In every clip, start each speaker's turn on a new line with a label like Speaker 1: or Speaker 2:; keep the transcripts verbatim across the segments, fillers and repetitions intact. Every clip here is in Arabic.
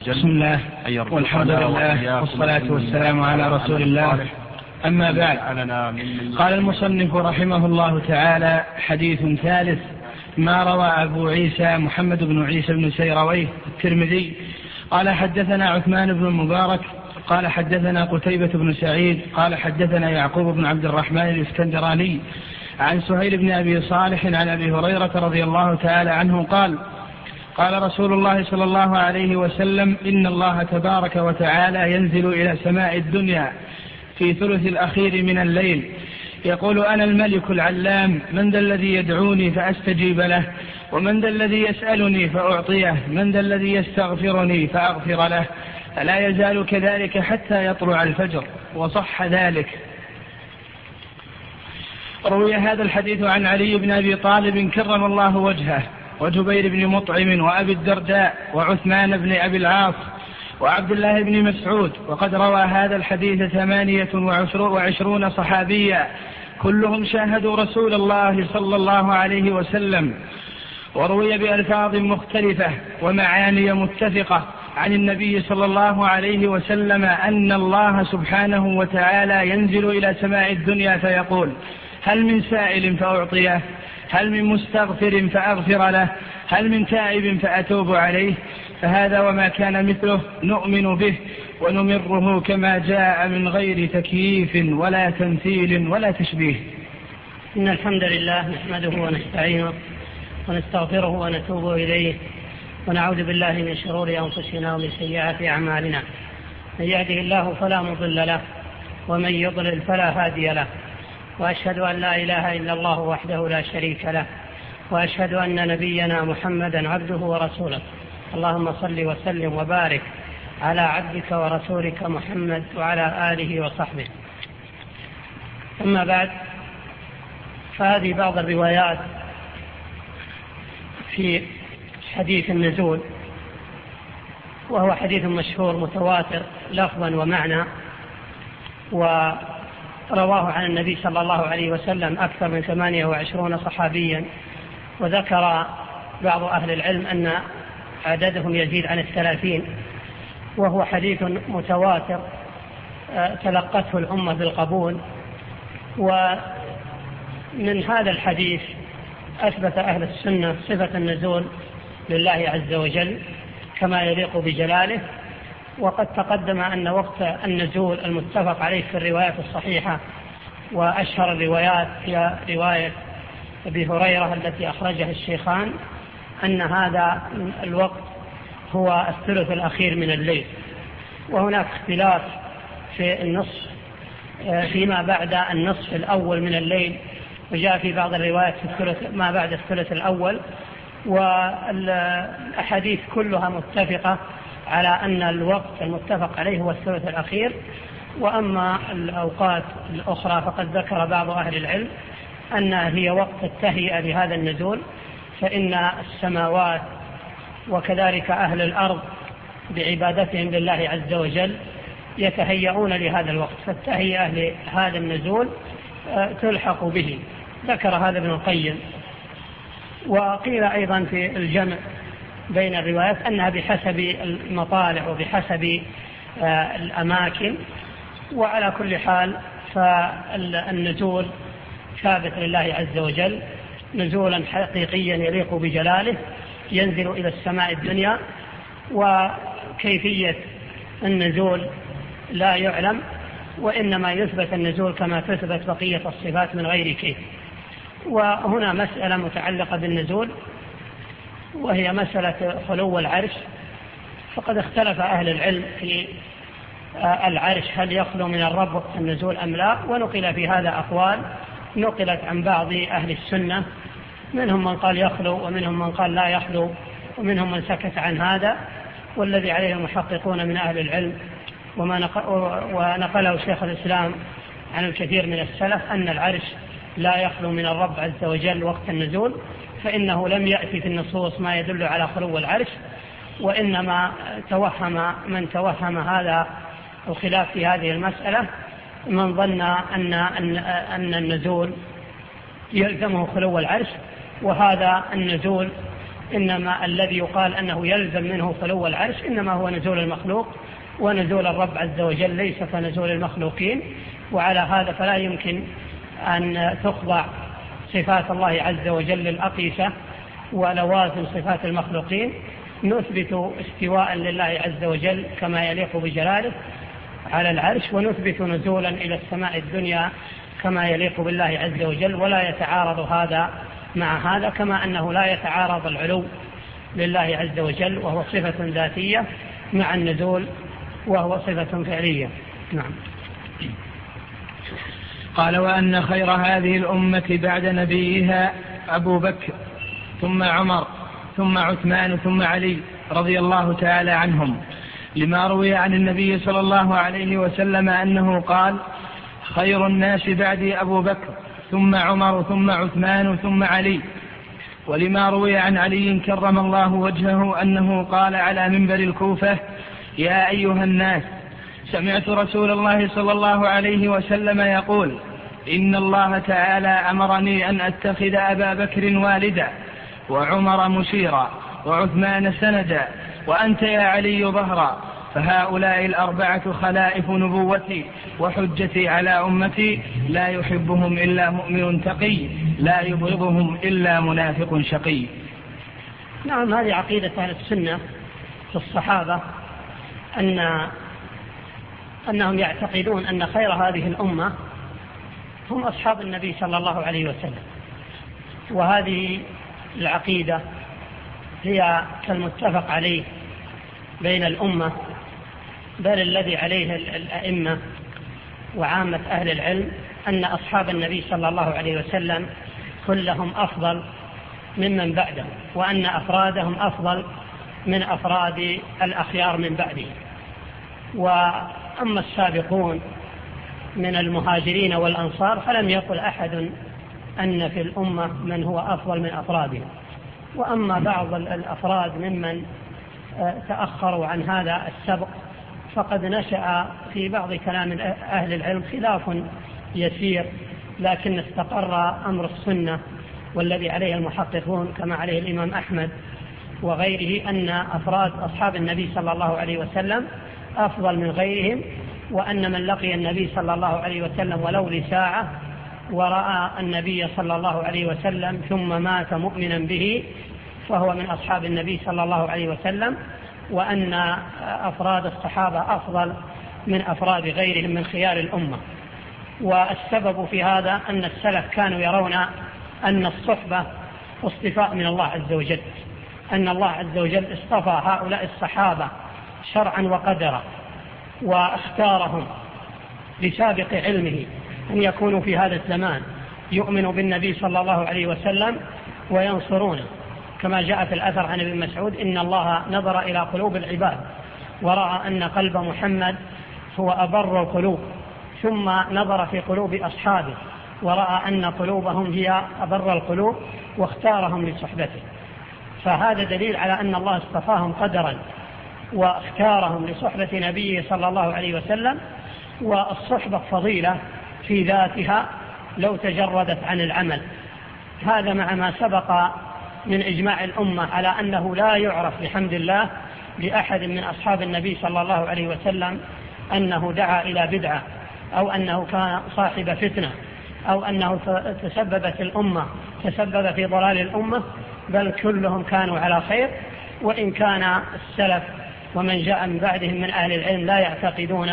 Speaker 1: بسم الله والحمد لله والصلاة والسلام على رسول الله. أما بعد، قال المصنف رحمه الله تعالى: حديث ثالث: ما روى أبو عيسى محمد بن عيسى بن سيرويه الترمذي قال حدثنا عثمان بن المبارك قال حدثنا قتيبة بن سعيد قال حدثنا يعقوب بن عبد الرحمن الإسكندراني عن سهيل بن أبي صالح عن أبي هريرة رضي الله تعالى عنه قال: قال رسول الله صلى الله عليه وسلم: إن الله تبارك وتعالى ينزل إلى سماء الدنيا في ثلث الأخير من الليل يقول: أنا الملك العلام، من ذا الذي يدعوني فأستجيب له، ومن ذا الذي يسألني فأعطيه، من ذا الذي يستغفرني فأغفر له، فلا يزال كذلك حتى يطلع الفجر. وصح ذلك. روي هذا الحديث عن علي بن أبي طالب كرم الله وجهه، وجبير بن مطعم، وأبي الدرداء، وعثمان بن أبي العاص، وعبد الله بن مسعود. وقد روى هذا الحديث ثمانية وعشرون صحابيا كلهم شاهدوا رسول الله صلى الله عليه وسلم، وروي بألفاظ مختلفة ومعاني متفقة عن النبي صلى الله عليه وسلم أن الله سبحانه وتعالى ينزل إلى سماء الدنيا فيقول: هل من سائل فأعطيه، هل من مستغفر فأغفر له، هل من تائب فأتوب عليه. فهذا وما كان مثله نؤمن به ونمره كما جاء من غير تكييف ولا تمثيل ولا تشبيه.
Speaker 2: إن الحمد لله نحمده ونستعينه ونستغفره ونتوب إليه، ونعوذ بالله من شرور أنفسنا ومن سيئات أعمالنا. من يهده الله فلا مضل له، ومن يضلل فلا هادي له. وأشهد أن لا إله إلا الله وحده لا شريك له، وأشهد أن نبينا محمدا عبده ورسوله. اللهم صل وسلم وبارك على عبدك ورسولك محمد وعلى آله وصحبه. أما بعد، فهذه بعض الروايات في حديث النزول، وهو حديث مشهور متواتر لفظا ومعنى، ورواه عن النبي صلى الله عليه وسلم أكثر من ثمانية وعشرين صحابيا. وذكر بعض أهل العلم أن عددهم يزيد عن الثلاثين، وهو حديث متواتر تلقته الأمة بالقبول. ومن هذا الحديث أثبت أهل السنة صفة النزول لله عز وجل كما يليق بجلاله. وقد تقدم أن وقت النزول المتفق عليه في الروايات الصحيحة، وأشهر الروايات هي رواية أبي هريرة التي أخرجها الشيخان، أن هذا الوقت هو الثلث الأخير من الليل. وهناك اختلاف في النصف فيما بعد النصف الأول من الليل، وجاء في بعض الروايات في الثلث ما بعد الثلث الأول. والأحاديث كلها متفقة على أن الوقت المتفق عليه هو الثلث الأخير. وأما الأوقات الأخرى فقد ذكر بعض أهل العلم أن هي وقت التهيئة لهذا النزول، فإن السماوات وكذلك أهل الأرض بعبادتهم لله عز وجل يتهيئون لهذا الوقت، فالتهيئة لهذا النزول تلحق به. ذكر هذا ابن القيم. وقيل أيضا في الجمع بين الروايات أنها بحسب المطالع وبحسب الأماكن. وعلى كل حال فالنزول ثابت لله عز وجل نزولا حقيقيا يليق بجلاله، ينزل إلى السماء الدنيا. وكيفية النزول لا يعلم، وإنما يثبت النزول كما تثبت بقية الصفات من غير كيف. وهنا مسألة متعلقة بالنزول، وهي مسألة خلو العرش. فقد اختلف أهل العلم في العرش هل يخلو من الرب وقت النزول أم لا، ونقل في هذا أقوال نقلت عن بعض أهل السنة، منهم من قال يخلو ومنهم من قال لا يخلو ومنهم من سكت عن هذا. والذي عليه المحققون من أهل العلم وما ونقله شيخ الإسلام عن الكثير من السلف أن العرش لا يخلو من الرب عز وجل وقت النزول، فإنه لم يأتي في النصوص ما يدل على خلو العرش، وإنما توهم من توهم هذا الخلاف في هذه المسألة من ظن أن, أن, أن النزول يلزمه خلو العرش. وهذا النزول إنما الذي يقال أنه يلزم منه خلو العرش إنما هو نزول المخلوق، ونزول الرب عز وجل ليس كنزول المخلوقين. وعلى هذا فلا يمكن أن تخضع صفات الله عز وجل للأقيسة ولوازم صفات المخلوقين. نثبت استواء لله عز وجل كما يليق بجلاله على العرش، ونثبت نزولا إلى السماء الدنيا كما يليق بالله عز وجل، ولا يتعارض هذا مع هذا، كما أنه لا يتعارض العلو لله عز وجل وهو صفة ذاتية مع النزول وهو صفة فعلية. نعم.
Speaker 1: قال: وأن خير هذه الأمة بعد نبيها أبو بكر ثم عمر ثم عثمان ثم علي رضي الله تعالى عنهم، لما روي عن النبي صلى الله عليه وسلم أنه قال: خير الناس بعدي أبو بكر ثم عمر ثم عثمان ثم علي. ولما روي عن علي كرم الله وجهه أنه قال على منبر الكوفة: يا أيها الناس، سمعت رسول الله صلى الله عليه وسلم يقول: إن الله تعالى أمرني أن أتخذ أبا بكر والدا، وعمر مشيرا، وعثمان سندا، وأنت يا علي ظهرا، فهؤلاء الأربعة خلائف نبوتي وحجتي على أمتي، لا يحبهم إلا مؤمن تقي، لا يبغضهم إلا منافق شقي.
Speaker 2: نعم، هذه عقيدة أهل السنة في الصحابة، أن أنهم يعتقدون أن خير هذه الأمة هم أصحاب النبي صلى الله عليه وسلم، وهذه العقيدة هي كالمتفق عليه بين الأمة، بل الذي عليه الأئمة وعامة أهل العلم أن أصحاب النبي صلى الله عليه وسلم كلهم أفضل ممن بعدهم، وأن أفرادهم أفضل من أفراد الأخيار من بعدهم. وأما السابقون من المهاجرين والأنصار فلم يقل أحد أن في الأمة من هو أفضل من أفرادهم. وأما بعض الأفراد ممن تأخروا عن هذا السبق فقد نشأ في بعض كلام أهل العلم خلاف يسير، لكن استقر أمر السنة والذي عليه المحققون كما عليه الإمام أحمد وغيره أن أفراد أصحاب النبي صلى الله عليه وسلم أفضل من غيرهم، وأن من لقي النبي صلى الله عليه وسلم ولو لساعة ورأى النبي صلى الله عليه وسلم ثم مات مؤمنا به فهو من أصحاب النبي صلى الله عليه وسلم، وأن أفراد الصحابة أفضل من أفراد غيرهم من خيار الأمة. والسبب في هذا أن السلف كانوا يرون أن الصحبة اصطفاء من الله عز وجل، أن الله عز وجل اصطفى هؤلاء الصحابة شرعا وقدرا واختارهم بسابق علمه أن يكونوا في هذا الزمان يؤمنوا بالنبي صلى الله عليه وسلم وينصرونه، كما جاء في الأثر عن ابن مسعود: إن الله نظر إلى قلوب العباد ورأى أن قلب محمد هو أبر القلوب، ثم نظر في قلوب أصحابه ورأى أن قلوبهم هي أبر القلوب واختارهم لصحبته. فهذا دليل على أن الله اصطفاهم قدرا واختارهم لصحبة نبيه صلى الله عليه وسلم. والصحبة فضيلة في ذاتها لو تجردت عن العمل، هذا مع ما سبق من إجماع الأمة على أنه لا يعرف بحمد الله لأحد من أصحاب النبي صلى الله عليه وسلم أنه دعا إلى بدعة أو أنه كان صاحب فتنة أو أنه تسبب في الأمة تسبب في ضلال الأمة، بل كلهم كانوا على خير. وإن كان السلف ومن جاء من بعدهم من أهل العلم لا يعتقدون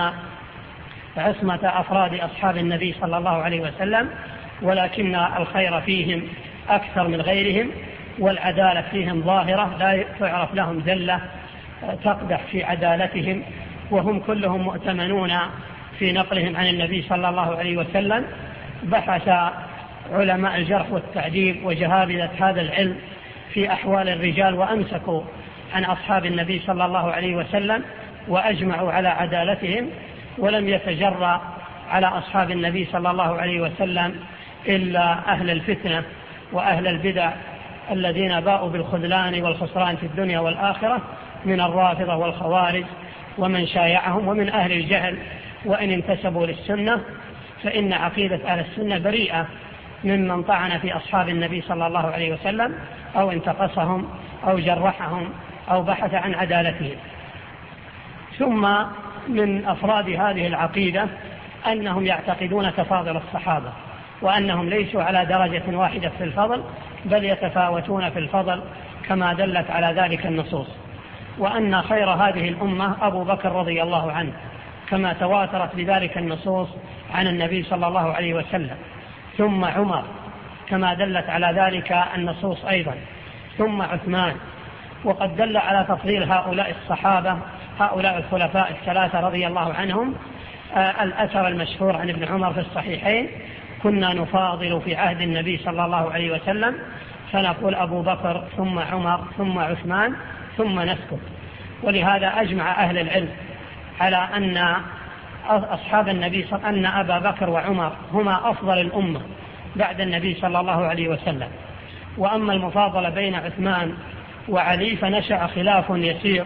Speaker 2: عصمة أفراد أصحاب النبي صلى الله عليه وسلم، ولكن الخير فيهم أكثر من غيرهم، والعدالة فيهم ظاهرة لا تعرف لهم زلة تقدح في عدالتهم، وهم كلهم مؤتمنون في نقلهم عن النبي صلى الله عليه وسلم. بحث علماء الجرح والتعديل وجهابذة هذا العلم في أحوال الرجال وأمسكوا عن أصحاب النبي صلى الله عليه وسلم وأجمعوا على عدالتهم، ولم يتجرأ على أصحاب النبي صلى الله عليه وسلم إلا أهل الفتنة وأهل البدع الذين باءوا بالخذلان والخسران في الدنيا والآخرة من الرافضة والخوارج ومن شايعهم، ومن أهل الجهل وإن انتسبوا للسنة، فإن عقيدة أهل السنة بريئة ممن طعن في أصحاب النبي صلى الله عليه وسلم أو انتقصهم أو جرحهم أو بحث عن عدالتهم. ثم من أفراد هذه العقيدة أنهم يعتقدون تفاضل الصحابة، وأنهم ليسوا على درجة واحدة في الفضل، بل يتفاوتون في الفضل كما دلت على ذلك النصوص، وأن خير هذه الأمة أبو بكر رضي الله عنه كما تواترت بذلك النصوص عن النبي صلى الله عليه وسلم، ثم عمر كما دلت على ذلك النصوص أيضا، ثم عثمان. وقد دل على تفضيل هؤلاء الصحابة هؤلاء الخلفاء الثلاثة رضي الله عنهم آه الأثر المشهور عن ابن عمر في الصحيحين: كنا نفاضل في عهد النبي صلى الله عليه وسلم فنقول أبو بكر ثم عمر ثم عثمان ثم نسكت. ولهذا أجمع أهل العلم على أن أصحاب النبي صلى أن أبا بكر وعمر هما أفضل الأمة بعد النبي صلى الله عليه وسلم. وأما المفاضلة بين عثمان وعلي فنشأ خلاف يسير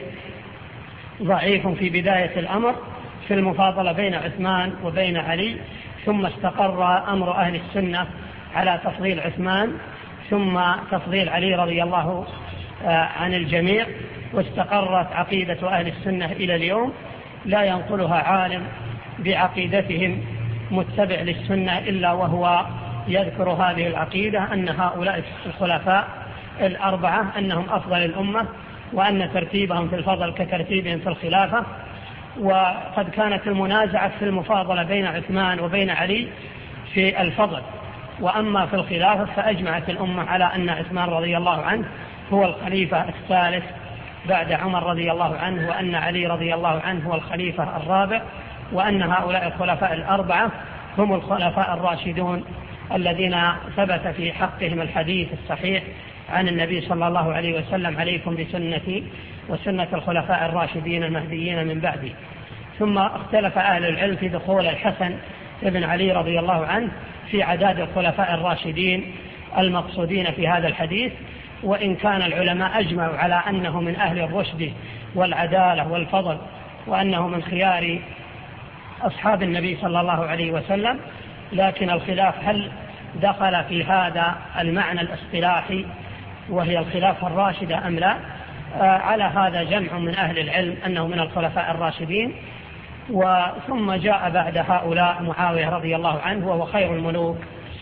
Speaker 2: ضعيف في بداية الأمر في المفاضلة بين عثمان وبين علي، ثم استقر أمر أهل السنة على تفضيل عثمان ثم تفضيل علي رضي الله عن الجميع، واستقرت عقيدة أهل السنة إلى اليوم لا ينقلها عالم بعقيدتهم متبع للسنة إلا وهو يذكر هذه العقيدة، أن هؤلاء الخلفاء الأربعة أنهم أفضل الأمة، وأن ترتيبهم في الفضل كترتيبهم في الخلافة. وقد كانت المنازعة في المفاضلة بين عثمان وبين علي في الفضل، وأما في الخلافة فأجمعت الأمة على أن عثمان رضي الله عنه هو الخليفة الثالث بعد عمر رضي الله عنه، وأن علي رضي الله عنه هو الخليفة الرابع، وأن هؤلاء الخلفاء الأربعة هم الخلفاء الراشدون الذين ثبت في حقهم الحديث الصحيح عن النبي صلى الله عليه وسلم: عليكم بسنتي وسنة الخلفاء الراشدين المهديين من بعدي. ثم اختلف أهل العلم في دخول الحسن ابن علي رضي الله عنه في عداد الخلفاء الراشدين المقصودين في هذا الحديث، وإن كان العلماء أجمعوا على أنه من أهل الرشد والعدالة والفضل، وأنه من خيار أصحاب النبي صلى الله عليه وسلم، لكن الخلاف هل دخل في هذا المعنى الاصطلاحي وهي الخلافة الراشدة أم لا؟ آه على هذا جمع من أهل العلم أنه من الخلفاء الراشدين. وثم جاء بعد هؤلاء معاوية رضي الله عنه وهو خير الملوك،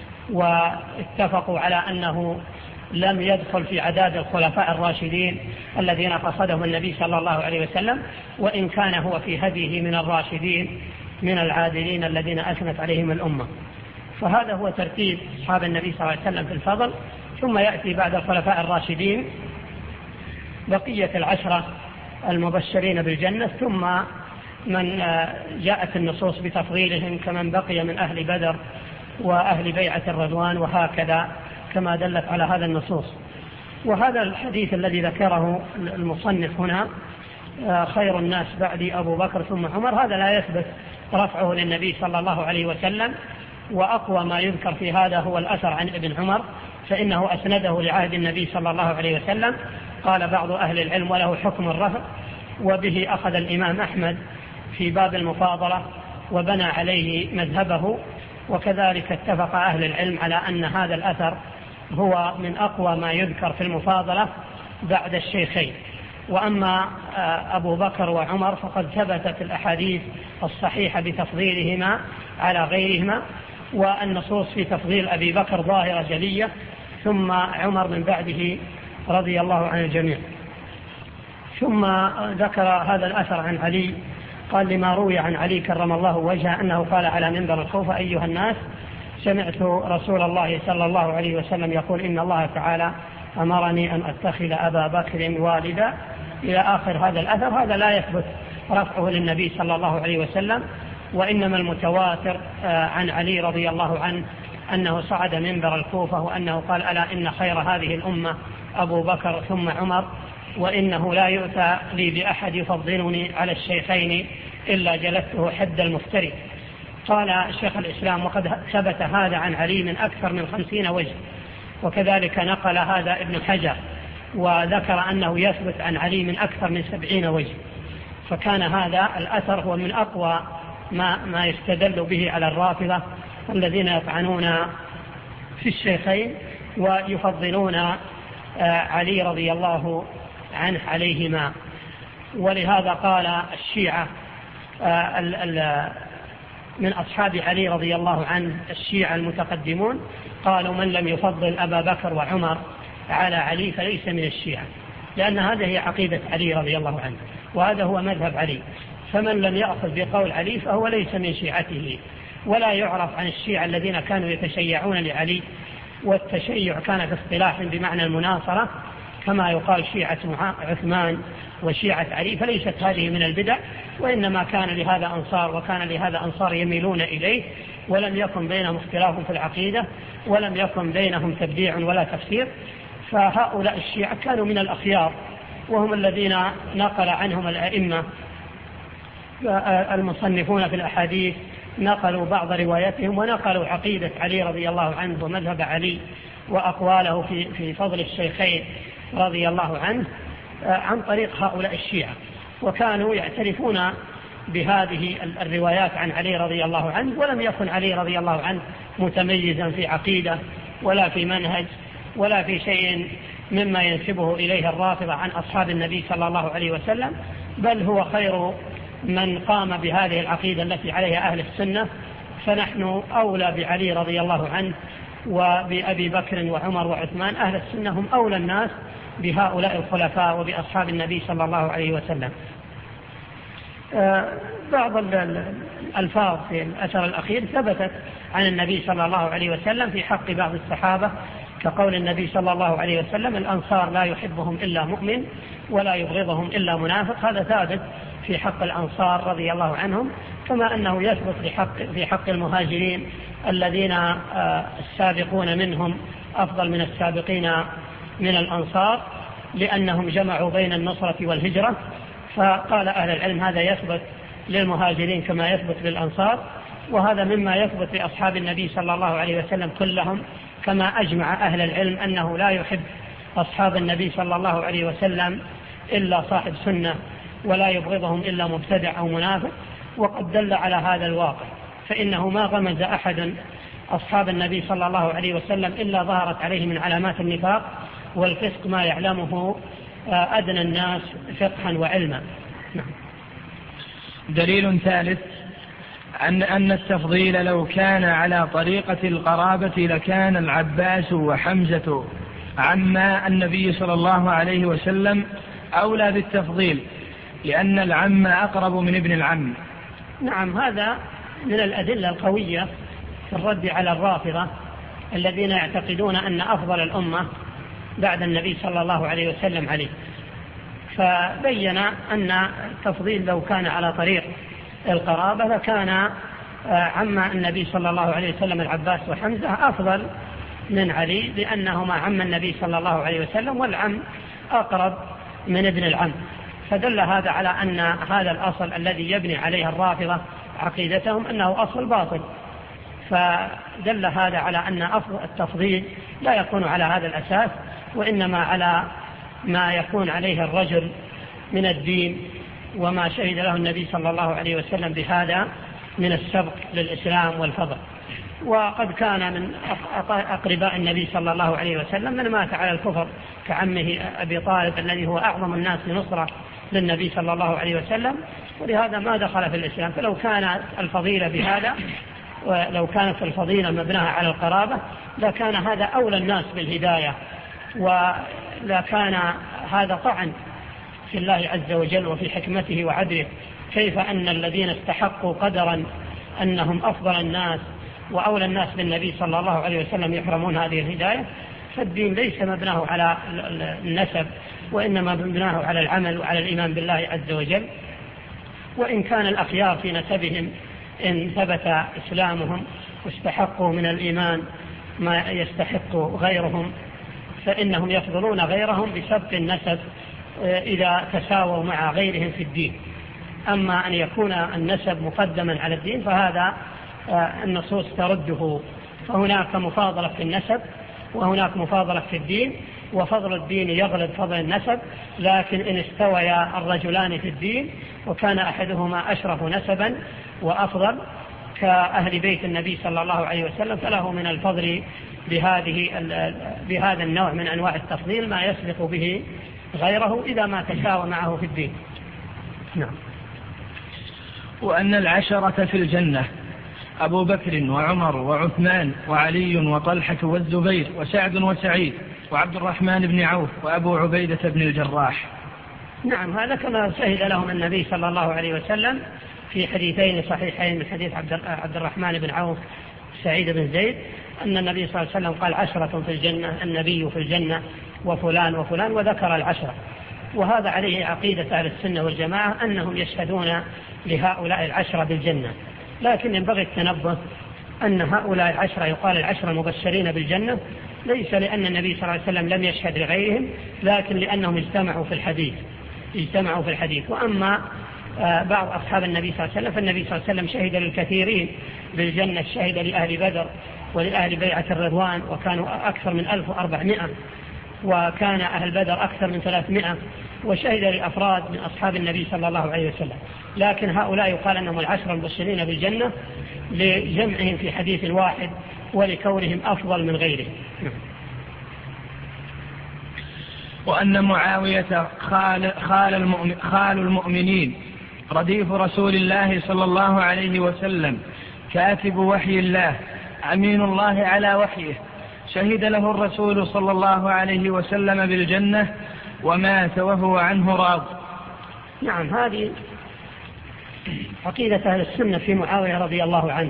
Speaker 2: واتفقوا على أنه لم يدخل في عداد الخلفاء الراشدين الذين قصدهم النبي صلى الله عليه وسلم، وإن كان هو في هديه من الراشدين من العادلين الذين أثنت عليهم الأمة. فهذا هو ترتيب أصحاب النبي صلى الله عليه وسلم في الفضل. ثم يأتي بعد الخلفاء الراشدين بقية العشرة المبشرين بالجنة، ثم من جاءت النصوص بتفضيلهم كمن بقي من أهل بدر وأهل بيعة الرضوان، وهكذا كما دلت على هذا النصوص. وهذا الحديث الذي ذكره المصنف هنا: خير الناس بعدي أبو بكر ثم عمر، هذا لا يثبت رفعه للنبي صلى الله عليه وسلم، وأقوى ما يذكر في هذا هو الأثر عن ابن عمر، فإنه أسنده لعهد النبي صلى الله عليه وسلم. قال بعض أهل العلم: وله حكم الرفع، وبه أخذ الإمام أحمد في باب المفاضلة وبنى عليه مذهبه. وكذلك اتفق أهل العلم على أن هذا الأثر هو من أقوى ما يذكر في المفاضلة بعد الشيخين. وأما أبو بكر وعمر فقد ثبتت الأحاديث الصحيحة بتفضيلهما على غيرهما، والنصوص في تفضيل أبي بكر ظاهرة جلية، ثم عمر من بعده رضي الله عن الجميع. ثم ذكر هذا الأثر عن علي، قال: لما روي عن علي كرم الله وجهه أنه قال على منبر الكوفة: أيها الناس، سمعت رسول الله صلى الله عليه وسلم يقول: إن الله تعالى أمرني أن أتخذ أبا بكر والدا، إلى آخر هذا الأثر. هذا لا يثبت رفعه للنبي صلى الله عليه وسلم، وإنما المتواتر عن علي رضي الله عنه أنه صعد منبر الكوفة وأنه قال: ألا إن خير هذه الأمة أبو بكر ثم عمر، وإنه لا يؤتى لي بأحد يفضلني على الشيخين إلا جلسته حد المفتري. قال شيخ الإسلام: وقد ثبت هذا عن علي من أكثر من خمسين وجه، وكذلك نقل هذا ابن حجر وذكر أنه يثبت عن علي من أكثر من سبعين وجه. فكان هذا الأثر هو من أقوى ما, ما يستدل به على الرافضة الذين يطعنون في الشيخين ويفضلون علي رضي الله عنه عليهما. ولهذا قال الشيعة من أصحاب علي رضي الله عنه الشيعة المتقدمون قالوا من لم يفضل أبا بكر وعمر على علي فليس من الشيعة، لأن هذه هي عقيدة علي رضي الله عنه وهذا هو مذهب علي، فمن لم يأخذ بقول علي فهو ليس من شيعته. ولا يعرف عن الشيعة الذين كانوا يتشيعون لعلي، والتشيع كان في اصطلاح بمعنى المناصرة كما يقال شيعة عثمان وشيعة علي، فليست هذه من البدع، وإنما كان لهذا أنصار وكان لهذا أنصار يميلون إليه، ولم يكن بينهم اختلاف في العقيدة ولم يكن بينهم تبديع ولا تفسير. فهؤلاء الشيعة كانوا من الأخيار، وهم الذين نقل عنهم الأئمة المصنفون في الأحاديث نقلوا بعض رواياتهم ونقلوا عقيدة علي رضي الله عنه ومذهب علي وأقواله في في فضل الشيخين رضي الله عنه عن طريق هؤلاء الشيعة، وكانوا يعترفون بهذه الروايات عن علي رضي الله عنه. ولم يكن علي رضي الله عنه متميزا في عقيدة ولا في منهج ولا في شيء مما ينسبه إليه الرافضة عن أصحاب النبي صلى الله عليه وسلم، بل هو خير من قام بهذه العقيدة التي عليها أهل السنة. فنحن أولى بعلي رضي الله عنه وبأبي بكر وعمر وعثمان، أهل السنة هم أولى الناس بهؤلاء الخلفاء وبأصحاب النبي صلى الله عليه وسلم. بعض الألفاظ في الأثر الأخير ثبتت عن النبي صلى الله عليه وسلم في حق بعض الصحابة، كقول النبي صلى الله عليه وسلم الأنصار لا يحبهم إلا مؤمن ولا يبغضهم إلا منافق. هذا ثابت في حق الأنصار رضي الله عنهم، كما أنه يثبت في حق, في حق المهاجرين الذين السابقون منهم أفضل من السابقين من الأنصار، لأنهم جمعوا بين النصرة والهجرة. فقال أهل العلم هذا يثبت للمهاجرين كما يثبت للأنصار، وهذا مما يثبت لأصحاب النبي صلى الله عليه وسلم كلهم، كما أجمع أهل العلم أنه لا يحب أصحاب النبي صلى الله عليه وسلم إلا صاحب سنة ولا يبغضهم إلا مبتدع أو منافق. وقد دل على هذا الواقع، فإنه ما غمز أحد أصحاب النبي صلى الله عليه وسلم إلا ظهرت عليه من علامات النفاق والفسق ما يعلمه أدنى الناس فقها وعلما. نعم.
Speaker 1: دليل ثالث أن أن التفضيل لو كان على طريقة القرابة لكان العباس وحمزة عما النبي صلى الله عليه وسلم أولى بالتفضيل، لأن العم أقرب من ابن العم.
Speaker 2: نعم، هذا من الأدلة القوية في الرد على الرافضة الذين يعتقدون أن أفضل الأمة بعد النبي صلى الله عليه وسلم عليه. فبين أن التفضيل لو كان على طريق القرابة لكان عم النبي صلى الله عليه وسلم العباس وحمزة أفضل من علي، لأنهما عم النبي صلى الله عليه وسلم، والعم أقرب من ابن العم. فدل هذا على أن هذا الأصل الذي يبني عليه الرافضة عقيدتهم أنه أصل باطل. فدل هذا على أن التفضيل لا يكون على هذا الأساس، وإنما على ما يكون عليه الرجل من الدين وما شهد له النبي صلى الله عليه وسلم بهذا من السبق للإسلام والفضل. وقد كان من أقرباء النبي صلى الله عليه وسلم من مات على الكفر كعمه أبي طالب الذي هو أعظم الناس نصرة للنبي صلى الله عليه وسلم، ولهذا ما دخل في الإسلام. فلو كانت الفضيلة بهذا ولو كانت الفضيلة مبناها على القرابة لكان هذا أولى الناس بالهداية، ولكان هذا طعن في الله عز وجل وفي حكمته وعدله. كيف أن الذين استحقوا قدرا أنهم أفضل الناس وأولى الناس بالنبي صلى الله عليه وسلم يحرمون هذه الهداية؟ فالدين ليس مبناه على النسب، وإنما مبناه على العمل وعلى الإيمان بالله عز وجل. وإن كان الأخيار في نسبهم إن ثبت إسلامهم واستحقوا من الإيمان ما يستحق غيرهم، فإنهم يفضلون غيرهم بسبق النسب إذا تساووا مع غيرهم في الدين. أما أن يكون النسب مقدما على الدين فهذا النصوص ترده. فهناك مفاضلة في النسب وهناك مفاضلة في الدين، وفضل الدين يغلب فضل النسب. لكن إن استويا الرجلان في الدين وكان أحدهما أشرف نسبا وأفضل كأهل بيت النبي صلى الله عليه وسلم، فله من الفضل بهذه بهذا النوع من أنواع التفضيل ما يسبق به غيره إذا ما تساوى معه في الدين. نعم.
Speaker 1: وأن العشرة في الجنة أبو بكر وعمر وعثمان وعلي وطلحة والزبير وسعد وسعيد وعبد الرحمن بن عوف وأبو عبيدة بن الجراح.
Speaker 2: نعم، هذا كما شهد لهم النبي صلى الله عليه وسلم في حديثين صحيحين من حديث عبد الرحمن بن عوف سعيد بن زيد أن النبي صلى الله عليه وسلم قال عشرة في الجنة، النبي في الجنة وفلان وفلان، وذكر العشرة. وهذا عليه عقيدة أهل السنة والجماعة أنهم يشهدون لهؤلاء العشرة بالجنة، لكن ينبغي التنبه أن هؤلاء العشرة يقال العشرة المبشرين بالجنة ليس لأن النبي صلى الله عليه وسلم لم يشهد لغيرهم، لكن لأنهم اجتمعوا في الحديث اجتمعوا في الحديث. وأما بعض أصحاب النبي صلى الله عليه وسلم فالنبي صلى الله عليه وسلم شهد للكثيرين بالجنة، شهد لأهل بدر ولأهل بيعة الرضوان وكانوا أكثر من ألف وأربعمائة، وكان أهل بدر أكثر من ثلاثمائة، وشهد لأفراد من أصحاب النبي صلى الله عليه وسلم. لكن هؤلاء يقال أنهم العشر المبشرين بالجنة لجمعهم في حديث واحد ولكونهم أفضل من غيرهم.
Speaker 1: وأن معاوية خال, خال, المؤمن خال المؤمنين رديف رسول الله صلى الله عليه وسلم كاتب وحي الله أمين الله على وحيه، شهد له الرسول صلى الله عليه وسلم بالجنة ومات وهو عنه راض.
Speaker 2: نعم، هذه عقيدة أهل السنة في معاوية رضي الله عنه،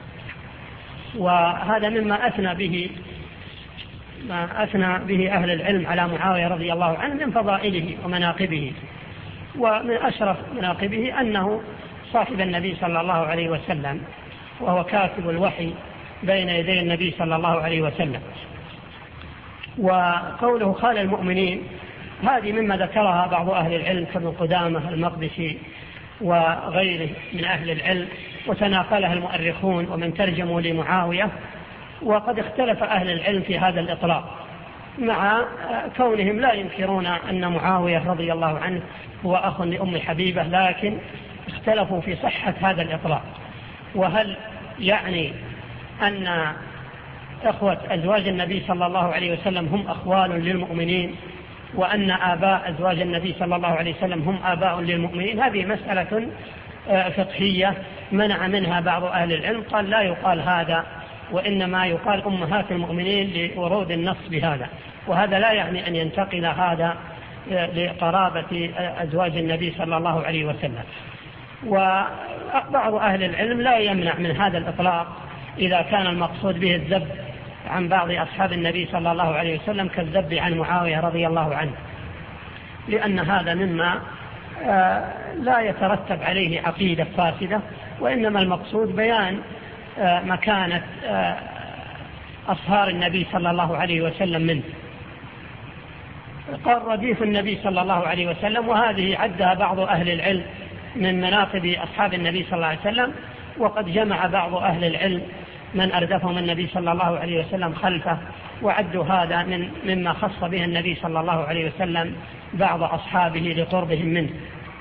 Speaker 2: وهذا مما أثنى به ما أثنى به أهل العلم على معاوية رضي الله عنه من فضائله ومناقبه. ومن أشرف مناقبه أنه صاحب النبي صلى الله عليه وسلم، وهو كاتب الوحي بين يدي النبي صلى الله عليه وسلم. وقوله خال المؤمنين هذه مما ذكرها بعض أهل العلم كابن قدامة المقدسي وغيره من أهل العلم، وتناقلها المؤرخون ومن ترجموا لمعاوية. وقد اختلف أهل العلم في هذا الإطلاق، مع كونهم لا ينكرون أن معاوية رضي الله عنه هو أخ لأم حبيبة، لكن اختلفوا في صحة هذا الإطلاق. وهل يعني أن أخوة أزواج النبي صلى الله عليه وسلم هم أخوال للمؤمنين، وأن آباء أزواج النبي صلى الله عليه وسلم هم آباء للمؤمنين؟ هذه مسألة فقهية منع منها بعض أهل العلم، قال لا يقال هذا، وإنما يقال أمهات المؤمنين لورود النص بهذا. وهذا لا يعني أن ينتقل هذا لقرابة أزواج النبي صلى الله عليه وسلم. وبعض أهل العلم لا يمنع من هذا الإطلاق إذا كان المقصود به الذب عن بعض أصحاب النبي صلى الله عليه وسلم كالذب عن معاوية رضي الله عنه، لأن هذا مما لا يترتب عليه عقيدة فاسدة، وإنما المقصود بيان مكانة أصهار النبي صلى الله عليه وسلم منه. قال رديف النبي صلى الله عليه وسلم، وهذه عدها بعض أهل العلم من مناقب أصحاب النبي صلى الله عليه وسلم، وقد جمع بعض أهل العلم من أردفهم النبي صلى الله عليه وسلم خلفه، وعدوا هذا من مما خص به النبي صلى الله عليه وسلم بعض أصحابه لقربهم منه.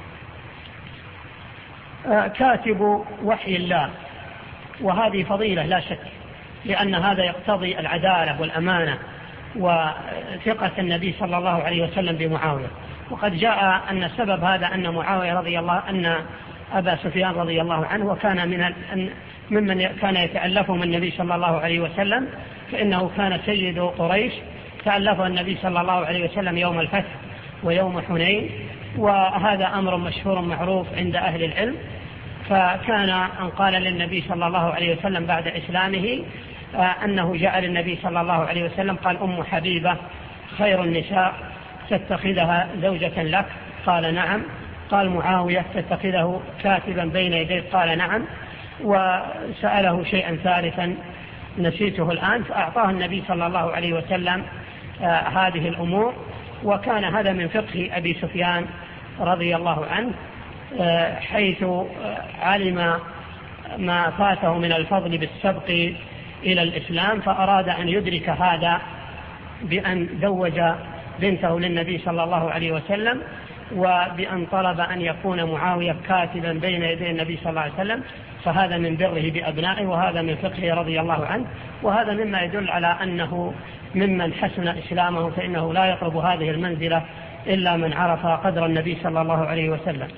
Speaker 2: كاتب وحي الله، وهذه فضيلة لا شك، لأن هذا يقتضي العدالة والأمانة وثقة النبي صلى الله عليه وسلم بمعاوية. وقد جاء أن سبب هذا أن معاوية رضي الله أن أبا سفيان رضي الله عنه وكان من ممن كان يتألفهم النبي صلى الله عليه وسلم، فإنه كان سيد قريش تألفه النبي صلى الله عليه وسلم يوم الفتح ويوم حنين، وهذا أمر مشهور معروف عند أهل العلم. فكان أن قال للنبي صلى الله عليه وسلم بعد إسلامه أنه جاء للنبي صلى الله عليه وسلم قال أم حبيبة خير النساء تتخذها زوجة لك؟ قال نعم. قال معاوية تتخذه كاتبا بين يديك؟ قال نعم. وسأله شيئا ثالثا نسيته الآن، فأعطاه النبي صلى الله عليه وسلم آه هذه الأمور. وكان هذا من فقه أبي سفيان رضي الله عنه، آه حيث آه علم ما فاته من الفضل بالسبق إلى الإسلام، فأراد أن يدرك هذا بأن زوج بنته للنبي صلى الله عليه وسلم، وبأن طلب أن يكون معاوية كاتبا بين يدي النبي صلى الله عليه وسلم، فهذا من بره بأبنائه، وهذا من فقهه رضي الله عنه، وهذا مما يدل على أنه ممن حسن إسلامه، فإنه لا يطلب هذه المنزلة إلا من عرف قدر النبي صلى الله عليه وسلم.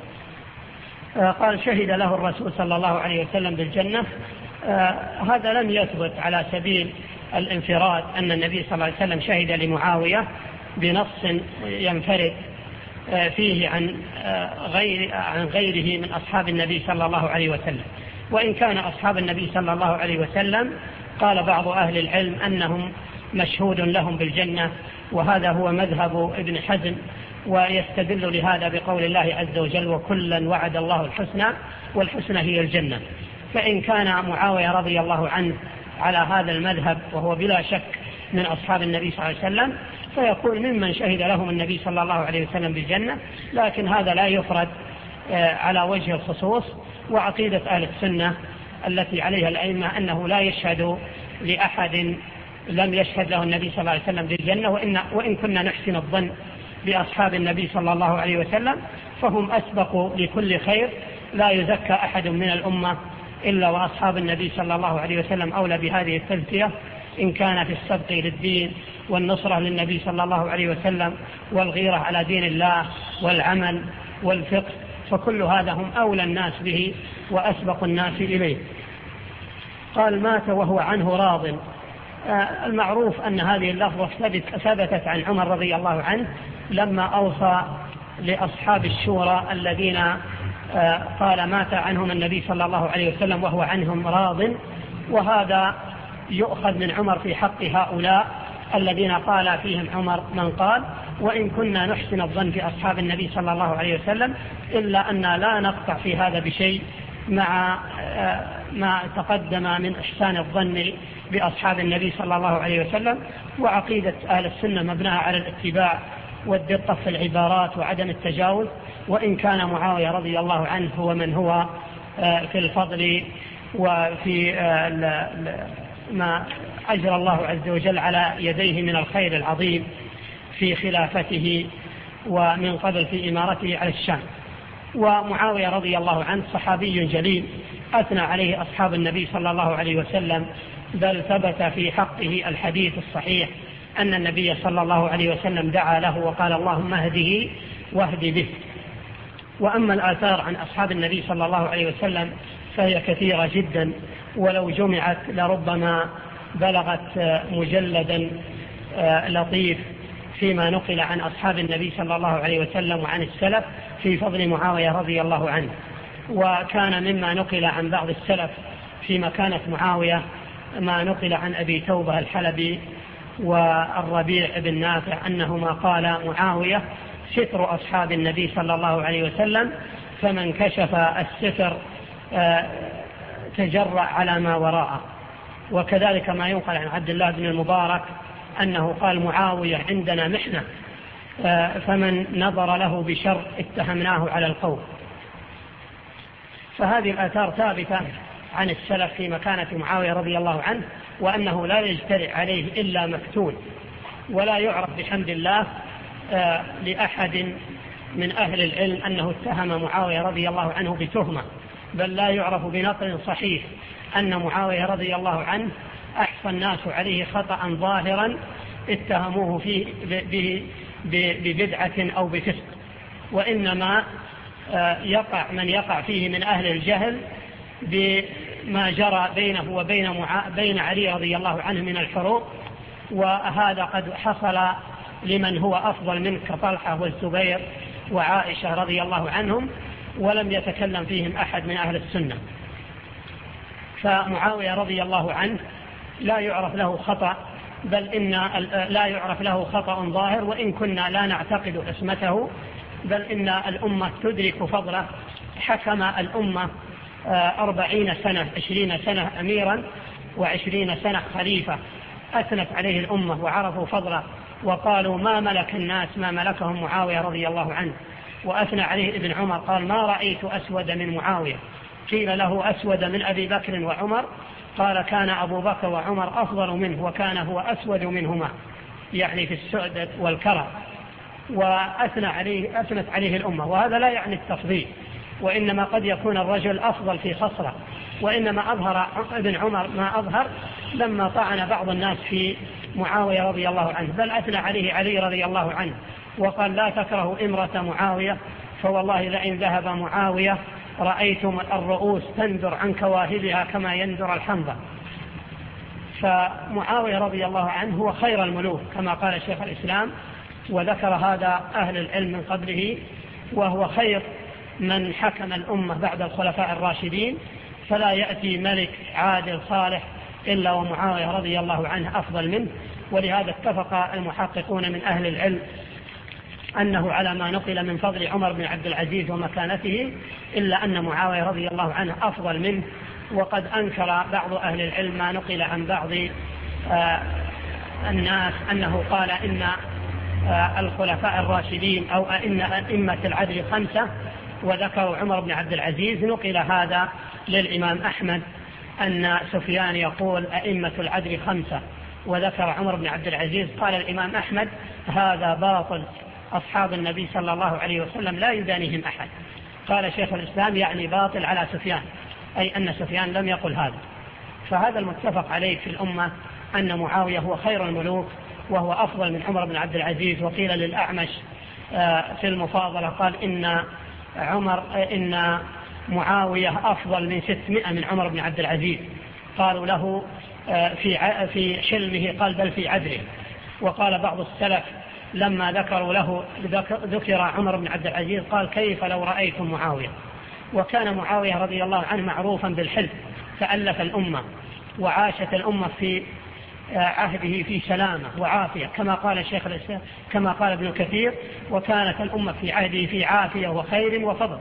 Speaker 2: قال شهد له الرسول صلى الله عليه وسلم بالجنة. هذا لم يثبت على سبيل الانفراد أن النبي صلى الله عليه وسلم شهد لمعاوية بنص ينفرد فيه عن غير عن غيره من أصحاب النبي صلى الله عليه وسلم. وإن كان أصحاب النبي صلى الله عليه وسلم قال بعض أهل العلم أنهم مشهود لهم بالجنة، وهذا هو مذهب ابن حزم، ويستدل لهذا بقول الله عز وجل: وكلا وعد الله الحسنى والحسنى هي الجنة. فإن كان معاوية رضي الله عنه على هذا المذهب، وهو بلا شك من أصحاب النبي صلى الله عليه وسلم، فيكون ممن شهد لهم النبي صلى الله عليه وسلم بالجنة. لكن هذا لا يفرد على وجه الخصوص. وعقيدة أهل السنة التي عليها الأئمة أنه لا يشهد لأحد لم يشهد له النبي صلى الله عليه وسلم بالجنة، وإن, وإن كنا نحسن الظن بأصحاب النبي صلى الله عليه وسلم فهم أسبقوا لكل خير. لا يزكى أحد من الأمة إلا وأصحاب النبي صلى الله عليه وسلم أولى بهذه التزكية، إن كان في السبق للدين والنصرة للنبي صلى الله عليه وسلم والغيرة على دين الله والعمل والفقه، فكل هذا هم أولى الناس به وأسبق الناس إليه. قال: مات وهو عنه راض. المعروف أن هذه اللفظة ثبتت عن عمر رضي الله عنه لما أوصى لأصحاب الشورى الذين قال مات عنهم النبي صلى الله عليه وسلم وهو عنهم راض. وهذا يؤخذ من عمر في حق هؤلاء الذين قال فيهم عمر من قال: وإن كنا نحسن الظن في أصحاب النبي صلى الله عليه وسلم إلا أن لا نقطع في هذا بشيء مع ما تقدم من إحسان الظن بأصحاب النبي صلى الله عليه وسلم. وعقيدة أهل السنة مبناها على الاتباع والدقة في العبارات وعدم التجاوز. وإن كان معاوية رضي الله عنه هو من هو في الفضل وفي ما أجرى الله عز وجل على يديه من الخير العظيم في خلافته ومن قبل في إمارته على الشام. ومعاوية رضي الله عنه صحابي جليل أثنى عليه أصحاب النبي صلى الله عليه وسلم، بل ثبت في حقه الحديث الصحيح أن النبي صلى الله عليه وسلم دعا له وقال: اللهم اهده واهد به. وأما الآثار عن أصحاب النبي صلى الله عليه وسلم فهي كثيرة جدا، ولو جمعت لربما بلغت مجلدا لطيف فيما نقل عن أصحاب النبي صلى الله عليه وسلم وعن السلف في فضل معاوية رضي الله عنه. وكان مما نقل عن بعض السلف في مكانة معاوية ما نقل عن أبي توبة الحلبي والربيع بن نافع أنهما قال: معاوية ستر أصحاب النبي صلى الله عليه وسلم، فمن كشف الستر تجرأ على ما وراءه. وكذلك ما ينقل عن عبد الله بن المبارك أنه قال: معاوية عندنا محنة، فمن نظر له بشر اتهمناه على القوم. فهذه الآثار ثابتة عن السلف في مكانة معاوية رضي الله عنه، وأنه لا يجترئ عليه إلا مفتون، ولا يعرف بحمد الله لأحد من أهل العلم أنه اتهم معاوية رضي الله عنه بتهمة، بل لا يعرف بنقل صحيح أن معاوية رضي الله عنه أحصى الناس عليه خطأ ظاهرا اتهموه فيه ببدعة أو بفسق. وإنما يقع من يقع فيه من أهل الجهل بما جرى بينه وبين معا... بين علي رضي الله عنه من الحروب، وهذا قد حصل لمن هو أفضل منه كطلحة والزبير وعائشة رضي الله عنهم، ولم يتكلم فيهم أحد من أهل السنة. فمعاوية رضي الله عنه لا يعرف له خطأ، بل إن لا يعرف له خطأ ظاهر، وإن كنا لا نعتقد اسمته، بل إن الأمة تدرك فضله. حكم الأمة أربعين سنة عشرين سنة أميرا وعشرين سنة خليفة، أثنت عليه الأمة وعرفوا فضله وقالوا ما ملك الناس ما ملكهم معاوية رضي الله عنه. وأثنى عليه ابن عمر قال: ما رأيت أسود من معاوية. قيل له: أسود من أبي بكر وعمر؟ قال: كان أبو بكر وعمر أفضل منه، وكان هو أسود منهما، يعني في السؤدة والكرم. وأثنى عليه أثنت عليه الأمة، وهذا لا يعني التفضيل، وإنما قد يكون الرجل أفضل في خصلة، وإنما أظهر ابن عمر ما أظهر لما طعن بعض الناس في معاوية رضي الله عنه، بل أثنى عليه علي رضي الله عنه وقال لا تكره إمرة معاوية فوالله لئن ذهب معاوية رأيتم الرؤوس تندر عن كواهبها كما يندر الحنظل. فمعاوية رضي الله عنه هو خير الملوك كما قال شيخ الإسلام، وذكر هذا أهل العلم من قبله، وهو خير من حكم الأمة بعد الخلفاء الراشدين، فلا يأتي ملك عادل صالح إلا ومعاوية رضي الله عنه أفضل منه. ولهذا اتفق المحققون من أهل العلم أنه على ما نقل من فضل عمر بن عبد العزيز ومكانته، إلا أن معاوية رضي الله عنه أفضل منه. وقد أنكر بعض أهل العلم ما نقل عن بعض آه الناس أنه قال إن آه الخلفاء الراشدين أو إن أئمة العدل خمسة، وذكروا عمر بن عبد العزيز. نقل هذا للإمام أحمد أن سفيان يقول أئمة العدل خمسة وذكر عمر بن عبد العزيز. قال الإمام أحمد هذا باطل، أصحاب النبي صلى الله عليه وسلم لا يدانيهم أحد. قال شيخ الإسلام يعني باطل على سفيان، أي أن سفيان لم يقل هذا. فهذا المتفق عليه في الأمة أن معاوية هو خير الملوك وهو أفضل من عمر بن عبد العزيز. وقيل للأعمش في المفاضلة قال إن عمر إن معاوية أفضل من ستمائة من عمر بن عبد العزيز. قالوا له في في حلمه قال بل في عدله. وقال بعض السلف لما ذكروا له ذكر عمر بن عبد العزيز قال كيف لو رأيتم معاوية. وكان معاوية رضي الله عنه معروفا بالحلم، فألف الأمة وعاشت الأمة في عهده في سلامة وعافية كما قال الشيخ الإسلام كما قال ابن كثير وكانت الأمة في عهده في عافية وخير وفضل،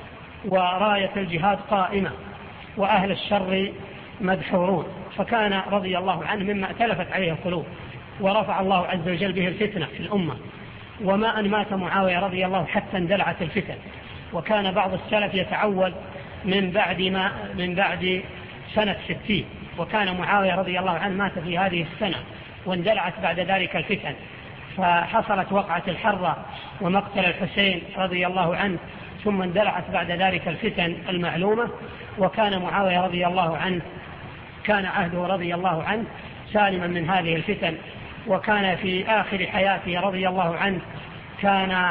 Speaker 2: وراية الجهاد قائمة وأهل الشر مدحورون. فكان رضي الله عنه مما اتلفت عليه القلوب، ورفع الله عز وجل به الفتنة في الأمة. وما أن مات معاوية رضي الله حتى اندلعت الفتن. وكان بعض السلف يتعود من بعد ما من بعد سنة ستين، وكان معاوية رضي الله عنه مات في هذه السنة واندلعت بعد ذلك الفتن، فحصلت وقعة الحرة ومقتل الحسين رضي الله عنه، ثم اندلعت بعد ذلك الفتن المعلومة. وكان معاوية رضي الله عنه كان عهده رضي الله عنه سالما من هذه الفتن. وكان في آخر حياته رضي الله عنه كان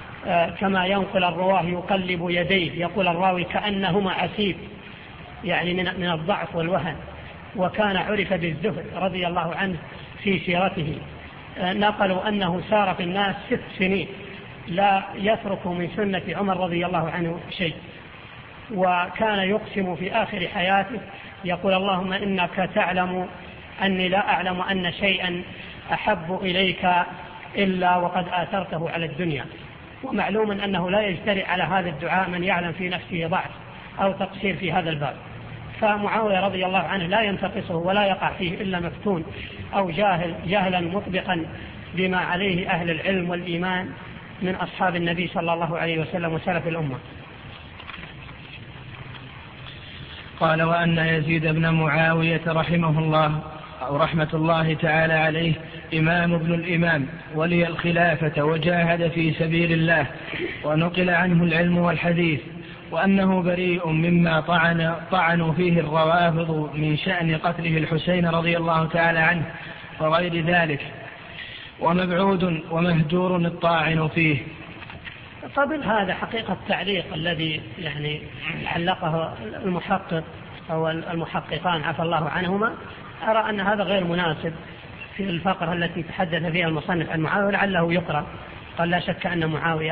Speaker 2: كما ينقل الرواه يقلب يديه، يقول الراوي كأنهما عسيب، يعني من من الضعف والوهن. وكان عرف بالزهد رضي الله عنه في سيرته. نقلوا أنه سار في الناس ست سنين لا يترك من سنة عمر رضي الله عنه شيء. وكان يقسم في آخر حياته يقول اللهم إنك تعلم أني لا أعلم أن شيئا أحب إليك إلا وقد آثرته على الدنيا. ومعلوم أنه لا يجترئ على هذا الدعاء من يعلم في نفسه ضعف أو تقصير في هذا الباب. فمعاوية رضي الله عنه لا ينتقصه ولا يقع فيه إلا مفتون أو جاهل جهلا مطبقا بما عليه أهل العلم والإيمان من أصحاب النبي صلى الله عليه وسلم وسلف الأمة.
Speaker 1: قال وأن يزيد بن معاوية رحمه الله أو رحمة الله تعالى عليه إمام ابن الإمام ولي الخلافة وجاهد في سبيل الله، ونقل عنه العلم والحديث، وأنه بريء مما طعن طعنوا فيه الروافض من شأن قتله الحسين رضي الله تعالى عنه وغير ذلك، ومبعود ومهجور الطاعن فيه.
Speaker 2: قبل هذا حقيقة التعليق الذي يعني علقه المحقق أو المحققان عفى الله عنهما، أرى أن هذا غير مناسب في الفقرة التي تحدث فيها المصنف عن معاوية، لعله يقرأ. قال لا شك أن معاوية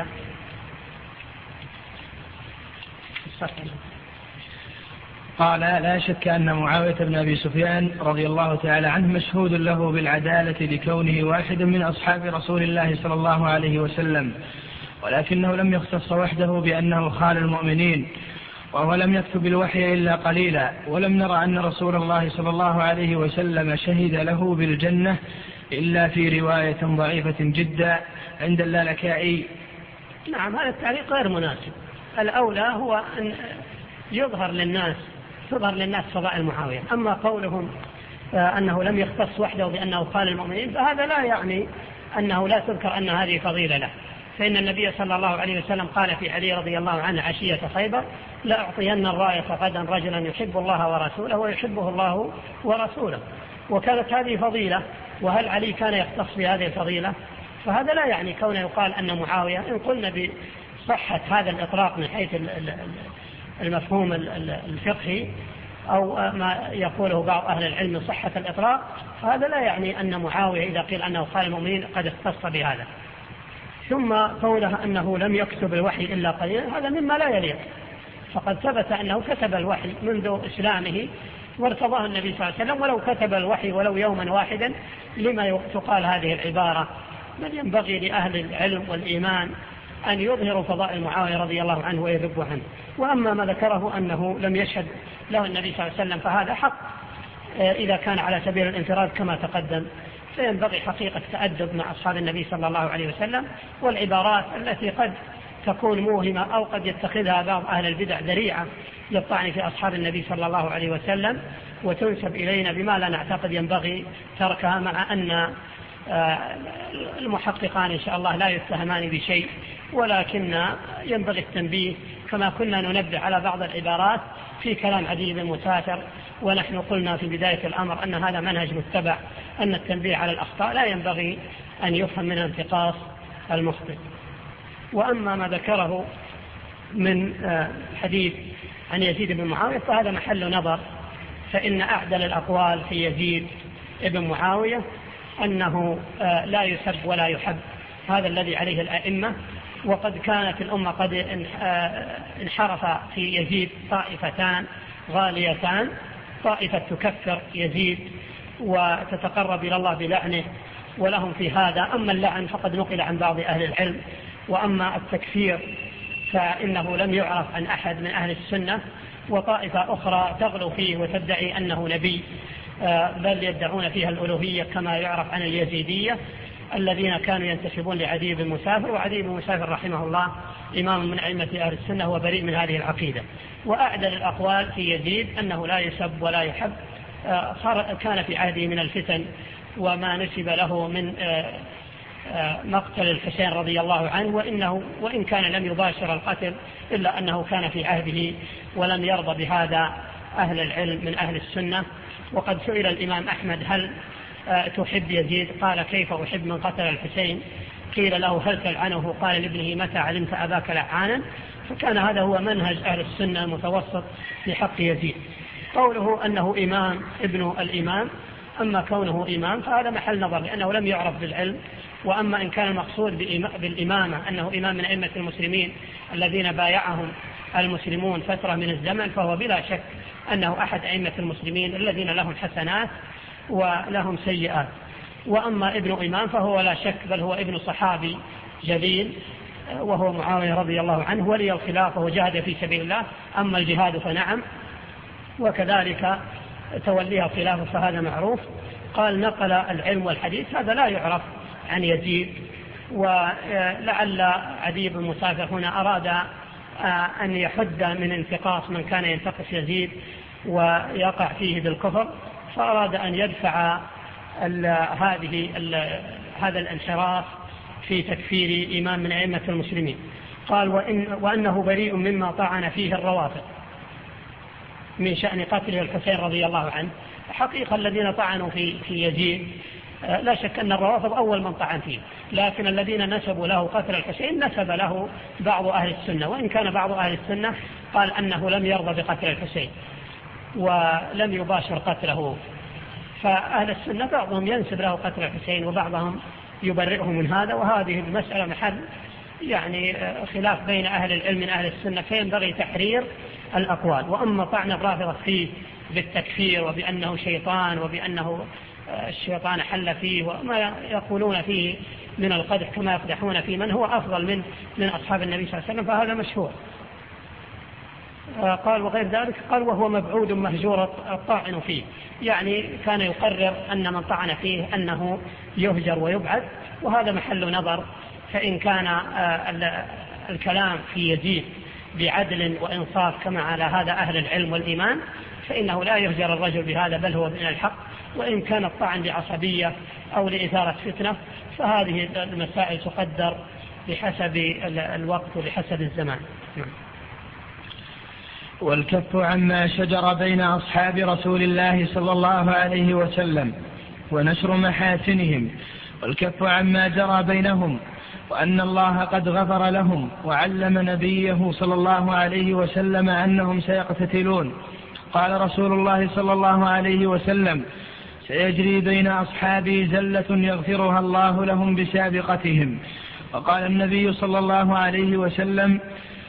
Speaker 1: قال لا شك أن معاوية بن أبي سفيان رضي الله تعالى عنه مشهود له بالعدالة لكونه واحد من أصحاب رسول الله صلى الله عليه وسلم، ولكنه لم يختص وحده بأنه خال المؤمنين، وهو لم يكتب الوحي إلا قليلا. ولم نرى أن رسول الله صلى الله عليه وسلم شهد له بالجنة إلا في رواية ضعيفة جدا عند اللالكائي.
Speaker 2: نعم، هذا التعليق غير مناسب. الأولى هو أن يظهر للناس تظهر للناس فضائل معاوية. أما قولهم أنه لم يختص وحده بأنه خال المؤمنين فهذا لا يعني أنه لا تذكر أن هذه فضيلة له، فإن النبي صلى الله عليه وسلم قال في علي رضي الله عنه عشية خيبر: لا أعطين الراية غدا رجلا يحب الله ورسوله ويحبه الله ورسوله. وكانت هذه فضيلة، وهل علي كان يختص بهذه الفضيلة؟ فهذا لا يعني كونه يقال أن معاوية، إن قلنا بصحة هذا الإطلاق من حيث المفهوم الفقهي أو ما يقوله بعض أهل العلم من صحة الإطلاق، فهذا لا يعني أن معاوية إذا قيل أنه قال المؤمنين قد اختص بهذا. ثم قوله أنه لم يكتب الوحي إلا قليلا، هذا مما لا يليق، فقد ثبت أنه كتب الوحي منذ إسلامه وارتضاه النبي صلى الله عليه وسلم، ولو كتب الوحي ولو يوما واحدا لما تقال هذه العبارة. بل ينبغي لأهل العلم والإيمان أن يظهروا فضائل معاوية رضي الله عنه ويذبوا عنه. وأما ما ذكره أنه لم يشهد له النبي صلى الله عليه وسلم فهذا حق إذا كان على سبيل الانفراد كما تقدم، فينبغي حقيقة تأدب مع أصحاب النبي صلى الله عليه وسلم. والعبارات التي قد تكون موهمة أو قد يتخذها بعض أهل البدع ذريعة للطعن في أصحاب النبي صلى الله عليه وسلم وتنسب إلينا بما لا نعتقد ينبغي تركها، مع أن المحققان إن شاء الله لا يتهمان بشيء، ولكن ينبغي التنبيه كما كنا ننبه على بعض العبارات في كلام عدي بن مسافر، ونحن قلنا في بداية الأمر أن هذا منهج متبع، أن التنبيه على الأخطاء لا ينبغي أن يفهم من انتقاص المخطئ. وأما ما ذكره من حديث عن يزيد بن معاوية فهذا محل نظر، فإن أعدل الأقوال في يزيد بن معاوية أنه لا يسب ولا يحب، هذا الذي عليه الأئمة. وقد كانت الأمة قد انحرف في يزيد طائفتان غاليتان، طائفة تكفر يزيد وتتقرب إلى الله بلعنه ولهم في هذا، أما اللعن فقد نقل عن بعض أهل العلم، وأما التكفير فإنه لم يعرف عن أحد من أهل السنة. وطائفة أخرى تغلو فيه وتدعي أنه نبي، بل يدعون فيها الألوهية كما يعرف عن اليزيدية الذين كانوا ينتسبون لعدي بن مسافر. وعدي بن مسافر رحمه الله إمام من أئمة أهل السنة وبريء من هذه العقيدة. وأعدل الأقوال في يزيد أنه لا يسب ولا يحب، كان في عهده من الفتن وما نسب له من مقتل الحسين رضي الله عنه، وإنه وإن كان لم يباشر القتل إلا أنه كان في عهده ولم يرضى بهذا أهل العلم من أهل السنة. وقد سئل الإمام أحمد: هل تحب يزيد؟ قال: كيف أحب من قتل الحسين؟ قيل له: هل تلعنه؟ قال لابنه: متى علمت أباك لعانا؟ فكان هذا هو منهج أهل السنة المتوسط في حق يزيد. قوله أنه إمام ابن الإمام، أما كونه إمام فهذا محل نظر لأنه لم يعرف بالعلم. وأما إن كان المقصود بالإمامة أنه إمام من أئمة المسلمين الذين بايعهم المسلمون فترة من الزمن، فهو بلا شك أنه أحد أئمة المسلمين الذين لهم حسنات ولهم سيئات. وأما ابن إمام فهو لا شك بل هو ابن صحابي جليل وهو معاوية رضي الله عنه، ولي الخلافة وجاهد في سبيل الله. أما الجهاد فنعم، وكذلك توليها الخلافة فهذا معروف. قال: نقل العلم والحديث، هذا لا يعرف عن يزيد. ولعل عدي بن مسافر هنا أراد أن يحد من انتقاص من كان ينتقص يزيد ويقع فيه بالكفر، فأراد أن يدفع هذه هذا الانحراف في تكفير إمام من أئمة المسلمين. قال: وإن وأنه بريء مما طعن فيه الروافض من شأن قتل الحسين رضي الله عنه. حقيقة الذين طعنوا في في يزيد لا شك أن الروافض أول من طعن فيه، لكن الذين نسبوا له قتل الحسين نسب له بعض أهل السنة، وإن كان بعض أهل السنة قال أنه لم يرضى بقتل الحسين ولم يباشر قتله. فأهل السنة بعضهم ينسب له قتل الحسين وبعضهم يبرئه من هذا، وهذه المسألة محل يعني خلاف بين أهل العلم من أهل السنة، فينبغي تحرير الأقوال. وأما طعن الرافضة فيه بالتكفير وبأنه شيطان وبأنه الشيطان حل فيه وما يقولون فيه من القدح كما يقدحون في من هو أفضل من من أصحاب النبي صلى الله عليه وسلم، فهذا مشهور. قال: وغير ذلك، قال: وهو مبعود مهجور الطاعن فيه، يعني كان يقرر أن من طعن فيه أنه يهجر ويبعد، وهذا محل نظر. فإن كان الكلام في يزيد بعدل وإنصاف كما على هذا أهل العلم والإيمان فإنه لا يهجر الرجل بهذا بل هو من الحق. وإن كان الطعن بعصبية أو لإثارة فتنة فهذه المسائل تقدر بحسب الوقت وبحسب الزمان.
Speaker 1: والكف عما شجر بين أصحاب رسول الله صلى الله عليه وسلم ونشر محاسنهم، والكف عما جرى بينهم، وأن الله قد غفر لهم وعلم نبيه صلى الله عليه وسلم أنهم سيقتتلون. قال رسول الله صلى الله عليه وسلم: سيجري بين أصحابي زلة يغفرها الله لهم بسابقتهم. وقال النبي صلى الله عليه وسلم: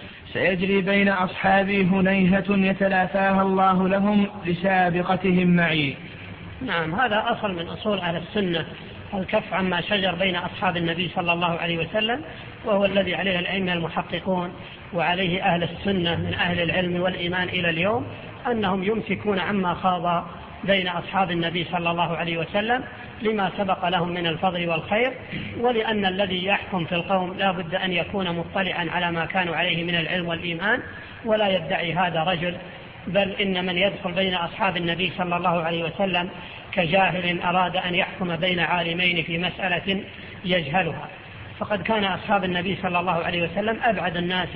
Speaker 1: سيجري بين أصحابي هنيهة يتلافاها الله لهم بسابقتهم معي.
Speaker 2: نعم، هذا أصل من أصول أهل السنة، الكف عما شجر بين أصحاب النبي صلى الله عليه وسلم، وهو الذي عليه الأئمة المحققون وعليه أهل السنة من أهل العلم والإيمان إلى اليوم، أنهم يمسكون عما خاض بين أصحاب النبي صلى الله عليه وسلم لما سبق لهم من الفضل والخير، ولأن الذي يحكم في القوم لا بد أن يكون مطلعا على ما كانوا عليه من العلم والإيمان، ولا يدعي هذا رجل، بل إن من يدخل بين أصحاب النبي صلى الله عليه وسلم كجاهل أراد أن يحكم بين عالمين في مسألة يجهلها، فقد كان أصحاب النبي صلى الله عليه وسلم أبعد الناس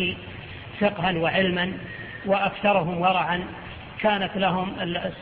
Speaker 2: فقها وعلما وأكثرهم ورعا، كانت لهم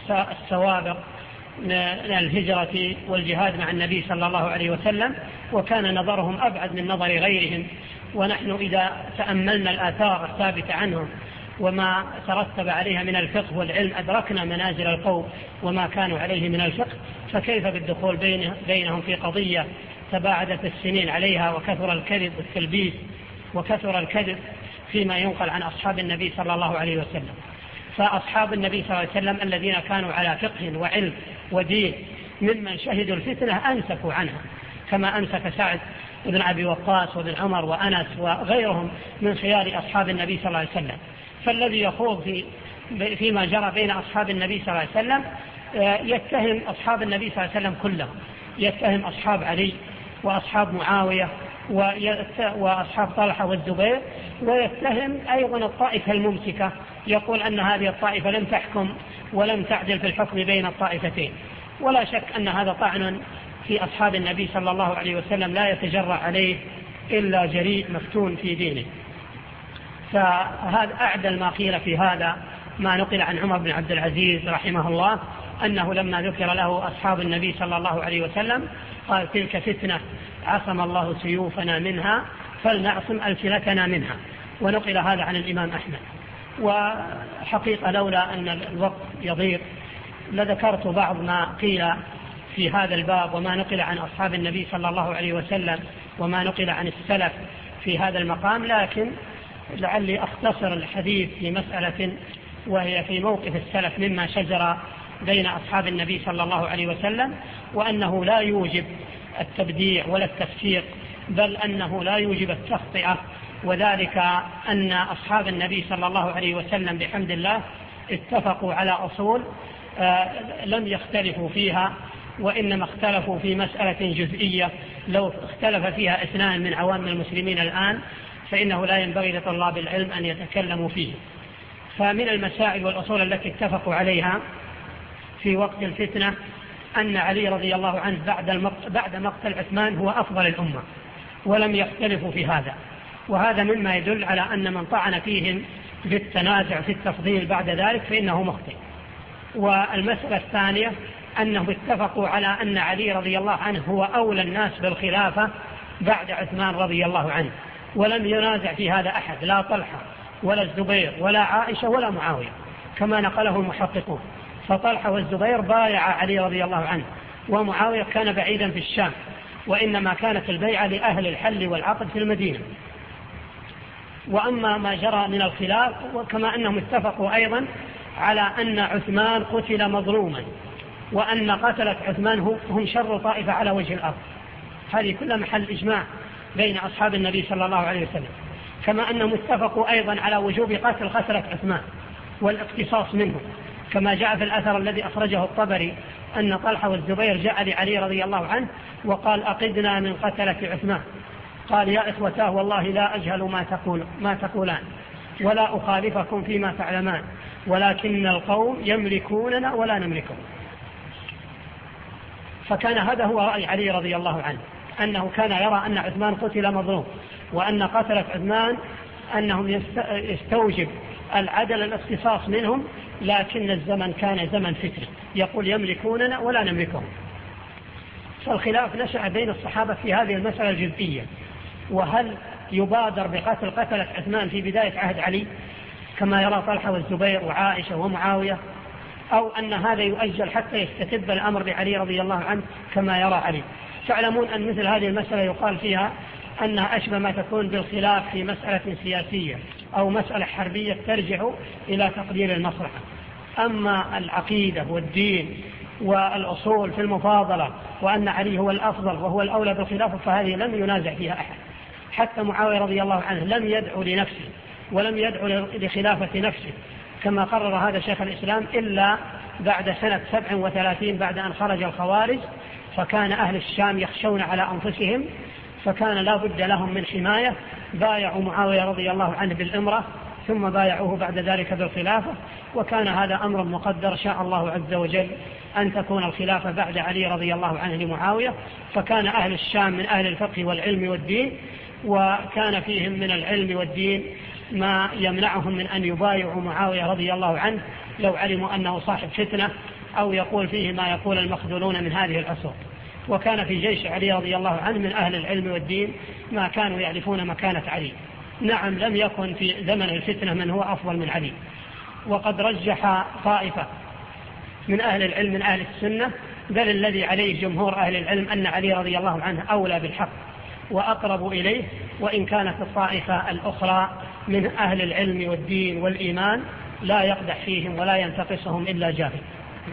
Speaker 2: السوابق من الهجرة والجهاد مع النبي صلى الله عليه وسلم، وكان نظرهم أبعد من نظر غيرهم. ونحن إذا تأملنا الآثار الثابتة عنهم وما ترتب عليها من الفقه والعلم أدركنا منازل القوم وما كانوا عليه من الفقه، فكيف بالدخول بينهم في قضية تباعدت السنين عليها، وكثر الكذب والتلبيس وكثر الكذب فيما ينقل عن أصحاب النبي صلى الله عليه وسلم. فأصحاب النبي صلى الله عليه وسلم الذين كانوا على فقه وعلم ودين ممن شهدوا الفتنة أنسفوا عنها، كما أنسف سعد بن أبي وقاص وابن عمر وأنس وغيرهم من خيار أصحاب النبي صلى الله عليه وسلم. فالذي يخوض في فيما جرى بين أصحاب النبي صلى الله عليه وسلم يتهم أصحاب النبي صلى الله عليه وسلم كلهم، يتهم أصحاب علي وأصحاب معاوية وأصحاب طلحة والزبير، ويتهم أيضا الطائفة الممسكة، يقول أن هذه الطائفة لم تحكم ولم تعدل في الحكم بين الطائفتين. ولا شك أن هذا طعن في أصحاب النبي صلى الله عليه وسلم لا يتجرأ عليه إلا جريء مفتون في دينه. فهذا أعدل ما قيل في هذا ما نقل عن عمر بن عبد العزيز رحمه الله، أنه لما ذكر له أصحاب النبي صلى الله عليه وسلم قال: تلك فتنة عصم الله سيوفنا منها فلنعصم ألسنتنا منها. ونقل هذا عن الإمام أحمد. وحقيقة لولا أن الوقت يضيق لذكرت بعض ما قيل في هذا الباب وما نقل عن أصحاب النبي صلى الله عليه وسلم وما نقل عن السلف في هذا المقام، لكن لعلي أختصر الحديث في مسألة وهي في موقف السلف مما شجر بين أصحاب النبي صلى الله عليه وسلم، وأنه لا يوجب التبديع ولا التفسيق، بل أنه لا يوجب التخطئة. وذلك أن أصحاب النبي صلى الله عليه وسلم بحمد الله اتفقوا على أصول لم يختلفوا فيها، وإنما اختلفوا في مسألة جزئية لو اختلف فيها اثنان من عوام المسلمين الآن فإنه لا ينبغي لطلاب العلم أن يتكلموا فيه. فمن المسائل والأصول التي اتفقوا عليها في وقت الفتنة أن علي رضي الله عنه بعد مقتل عثمان هو أفضل الأمة، ولم يختلفوا في هذا. وهذا مما يدل على أن من طعن فيهم في التنازع في التفضيل بعد ذلك فإنه مخطئ. والمسألة الثانية أنهم اتفقوا على أن علي رضي الله عنه هو أولى الناس بالخلافة بعد عثمان رضي الله عنه، ولم ينازع في هذا أحد، لا طلحة ولا الزبير ولا عائشة ولا معاوية كما نقله المحققون. فطلحة والزبير بايع علي رضي الله عنه، ومعاوية كان بعيدا في الشام، وإنما كانت البيعة لأهل الحل والعقد في المدينة. وأما ما جرى من الخلاف، وكما أنهم اتفقوا أيضا على أن عثمان قتل مظلوما، وأن قتلة عثمان هم شر طائفة على وجه الأرض. هذه كلها محل إجماع بين أصحاب النبي صلى الله عليه وسلم. كما أنهم اتفقوا أيضا على وجوب قتل قتلة عثمان والاقتصاص منه، كما جاء في الأثر الذي أخرجه الطبري أن طلحة والزبير جاء لعلي رضي الله عنه وقال: أقدنا من قتلة عثمان. قال: يا إخوتاه والله لا أجهل ما تقول ما تقولان ولا أخالفكم فيما تعلمان، ولكن القوم يملكوننا ولا نملكهم. فكان هذا هو رأي علي رضي الله عنه، أنه كان يرى أن عثمان قتل مظلوم، وأن قتلة عثمان أنهم يستوجب العدل الاختصاص منهم، لكن الزمن كان زمن فتنة، يقول يملكوننا ولا نملكهم. فالخلاف نشأ بين الصحابة في هذه المسألة الجزئية، وهل يبادر بقتل قتلة عثمان في بداية عهد علي كما يرى طلحة والزبير وعائشة ومعاوية، أو أن هذا يؤجل حتى يستتب الأمر بعلي رضي الله عنه كما يرى علي. تعلمون أن مثل هذه المسألة يقال فيها أنها أشبه ما تكون بالخلاف في مسألة سياسية أو مسألة حربية ترجع إلى تقدير المصلحة. أما العقيدة والدين والأصول في المفاضلة وأن علي هو الأفضل وهو الأولى بالخلافة فهذه لم ينازع فيها أحد. حتى معاوية رضي الله عنه لم يدعو لنفسه ولم يدعو لخلافة نفسه كما قرر هذا شيخ الإسلام إلا بعد سنة سبع وثلاثين بعد أن خرج الخوارج، فكان أهل الشام يخشون على أنفسهم فكان لا بد لهم من حماية، بايعوا معاوية رضي الله عنه بالإمرة ثم بايعوه بعد ذلك بالخلافة، وكان هذا أمر مقدر شاء الله عز وجل أن تكون الخلافة بعد علي رضي الله عنه لمعاوية. فكان أهل الشام من أهل الفقه والعلم والدين، وكان فيهم من العلم والدين ما يمنعهم من أن يبايعوا معاوية رضي الله عنه لو علموا أنه صاحب فتنة أو يقول فيه ما يقول المخذولون من هذه العصور. وكان في جيش علي رضي الله عنه من أهل العلم والدين ما كانوا يعرفون مكانة علي. نعم لم يكن في زمن الفتنة من هو أفضل من علي، وقد رجح طائفة من أهل العلم من أهل السنة بل الذي عليه جمهور أهل العلم أن علي رضي الله عنه أولى بالحق وأقرب إليه، وإن كانت الطائفة الأخرى من أهل العلم والدين والإيمان لا يقدح فيهم ولا ينتقصهم إلا جاهل.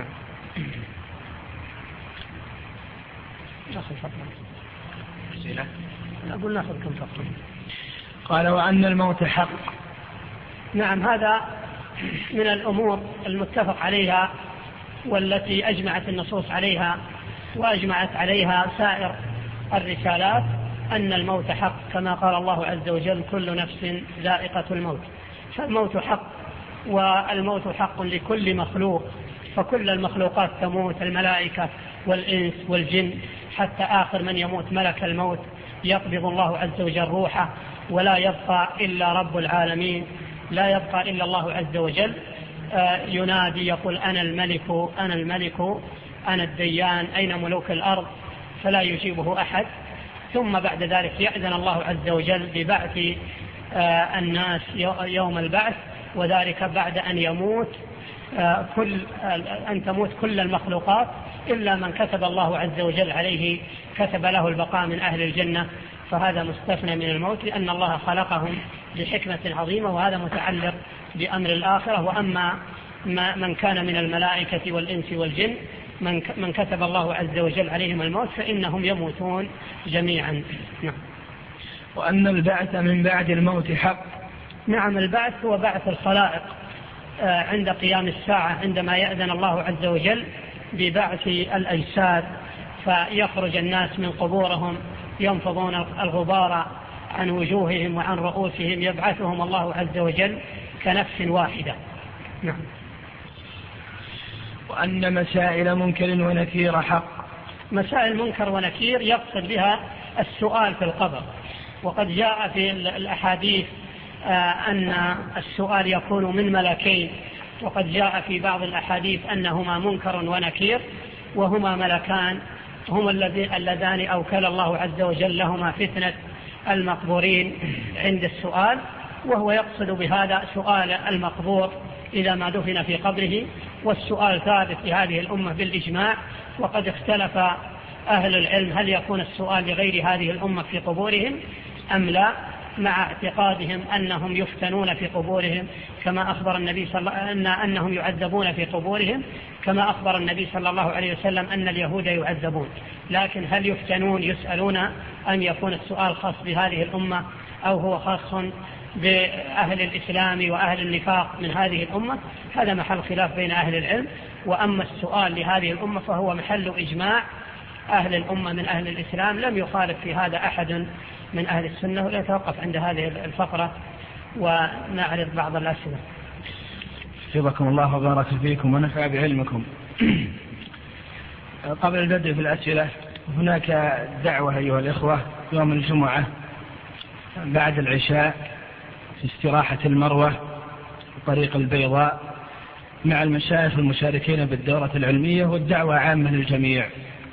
Speaker 2: أقول ناخذ كم فقط.
Speaker 1: قال وأن الموت حق.
Speaker 2: نعم هذا من الأمور المتفق عليها والتي أجمعت النصوص عليها وأجمعت عليها سائر الرسالات أن الموت حق كما قال الله عز وجل كل نفس ذائقة الموت. فالموت حق، والموت حق لكل مخلوق، فكل المخلوقات تموت، الملائكة والإنس والجن، حتى آخر من يموت ملك الموت يقبض الله عز وجل روحه، ولا يبقى إلا رب العالمين، لا يبقى إلا الله عز وجل. آه ينادي يقول أنا الملك أنا الملك أنا الديان أين ملوك الأرض، فلا يجيبه أحد. ثم بعد ذلك يأذن الله عز وجل ببعث آه الناس يوم البعث، وذلك بعد أن يموت آه كل أن تموت كل المخلوقات إلا من كتب الله عز وجل عليه كتب له البقاء من أهل الجنة، فهذا مستثنى من الموت لأن الله خلقهم بحكمة عظيمة، وهذا متعلق بأمر الآخرة. وأما من كان من الملائكة والإنس والجن من كتب الله عز وجل عليهم الموت فإنهم يموتون جميعا. نعم.
Speaker 1: وأن البعث من بعد الموت حق.
Speaker 2: نعم البعث هو بعث الخلائق عند قيام الساعة، عندما يأذن الله عز وجل ببعث الأجساد فيخرج الناس من قبورهم ينفضون الغبار عن وجوههم وعن رؤوسهم، يبعثهم الله عز وجل كنفس واحدة. نعم.
Speaker 1: وأن مسائل منكر ونكير حق.
Speaker 2: مسائل منكر ونكير يقصد بها السؤال في القبر، وقد جاء في الأحاديث أن السؤال يكون من ملكين، وقد جاء في بعض الأحاديث أنهما منكر ونكير، وهما ملكان هما اللذان أوكل الله عز وجل لهما فتنة المقبورين عند السؤال. وهو يقصد بهذا سؤال المقبور إذا ما دفن في قبره، والسؤال ثابت في هذه الأمة بالإجماع. وقد اختلف أهل العلم هل يكون السؤال لغير هذه الأمة في قبورهم أم لا، مع اعتقادهم أنهم يفتنون في قبورهم كما أخبر النبي صلى الله عليه وسلم أنهم يعذبون في قبورهم كما أخبر النبي صلى الله عليه وسلم أن اليهود يعذبون. لكن هل يفتنون يسألون أم يكون السؤال خاص بهذه الأمة أو هو خاص بأهل الإسلام وأهل النفاق من هذه الأمة؟ هذا محل خلاف بين أهل العلم. وأما السؤال لهذه الأمة فهو محل إجماع أهل الأمة من أهل الإسلام، لم يخالف في هذا أحد من أهل السنة. وليتوقف عند هذه الفقرة ونعرض بعض الأسئلة.
Speaker 1: حفظكم الله وبارك فيكم ونفع بعلمكم. قبل البدء في الأسئلة، هناك دعوة أيها الإخوة يوم الجمعة بعد العشاء في استراحة المروة طريق البيضاء مع المشايخ المشاركين بالدورة العلمية والدعوة عامة للجميع.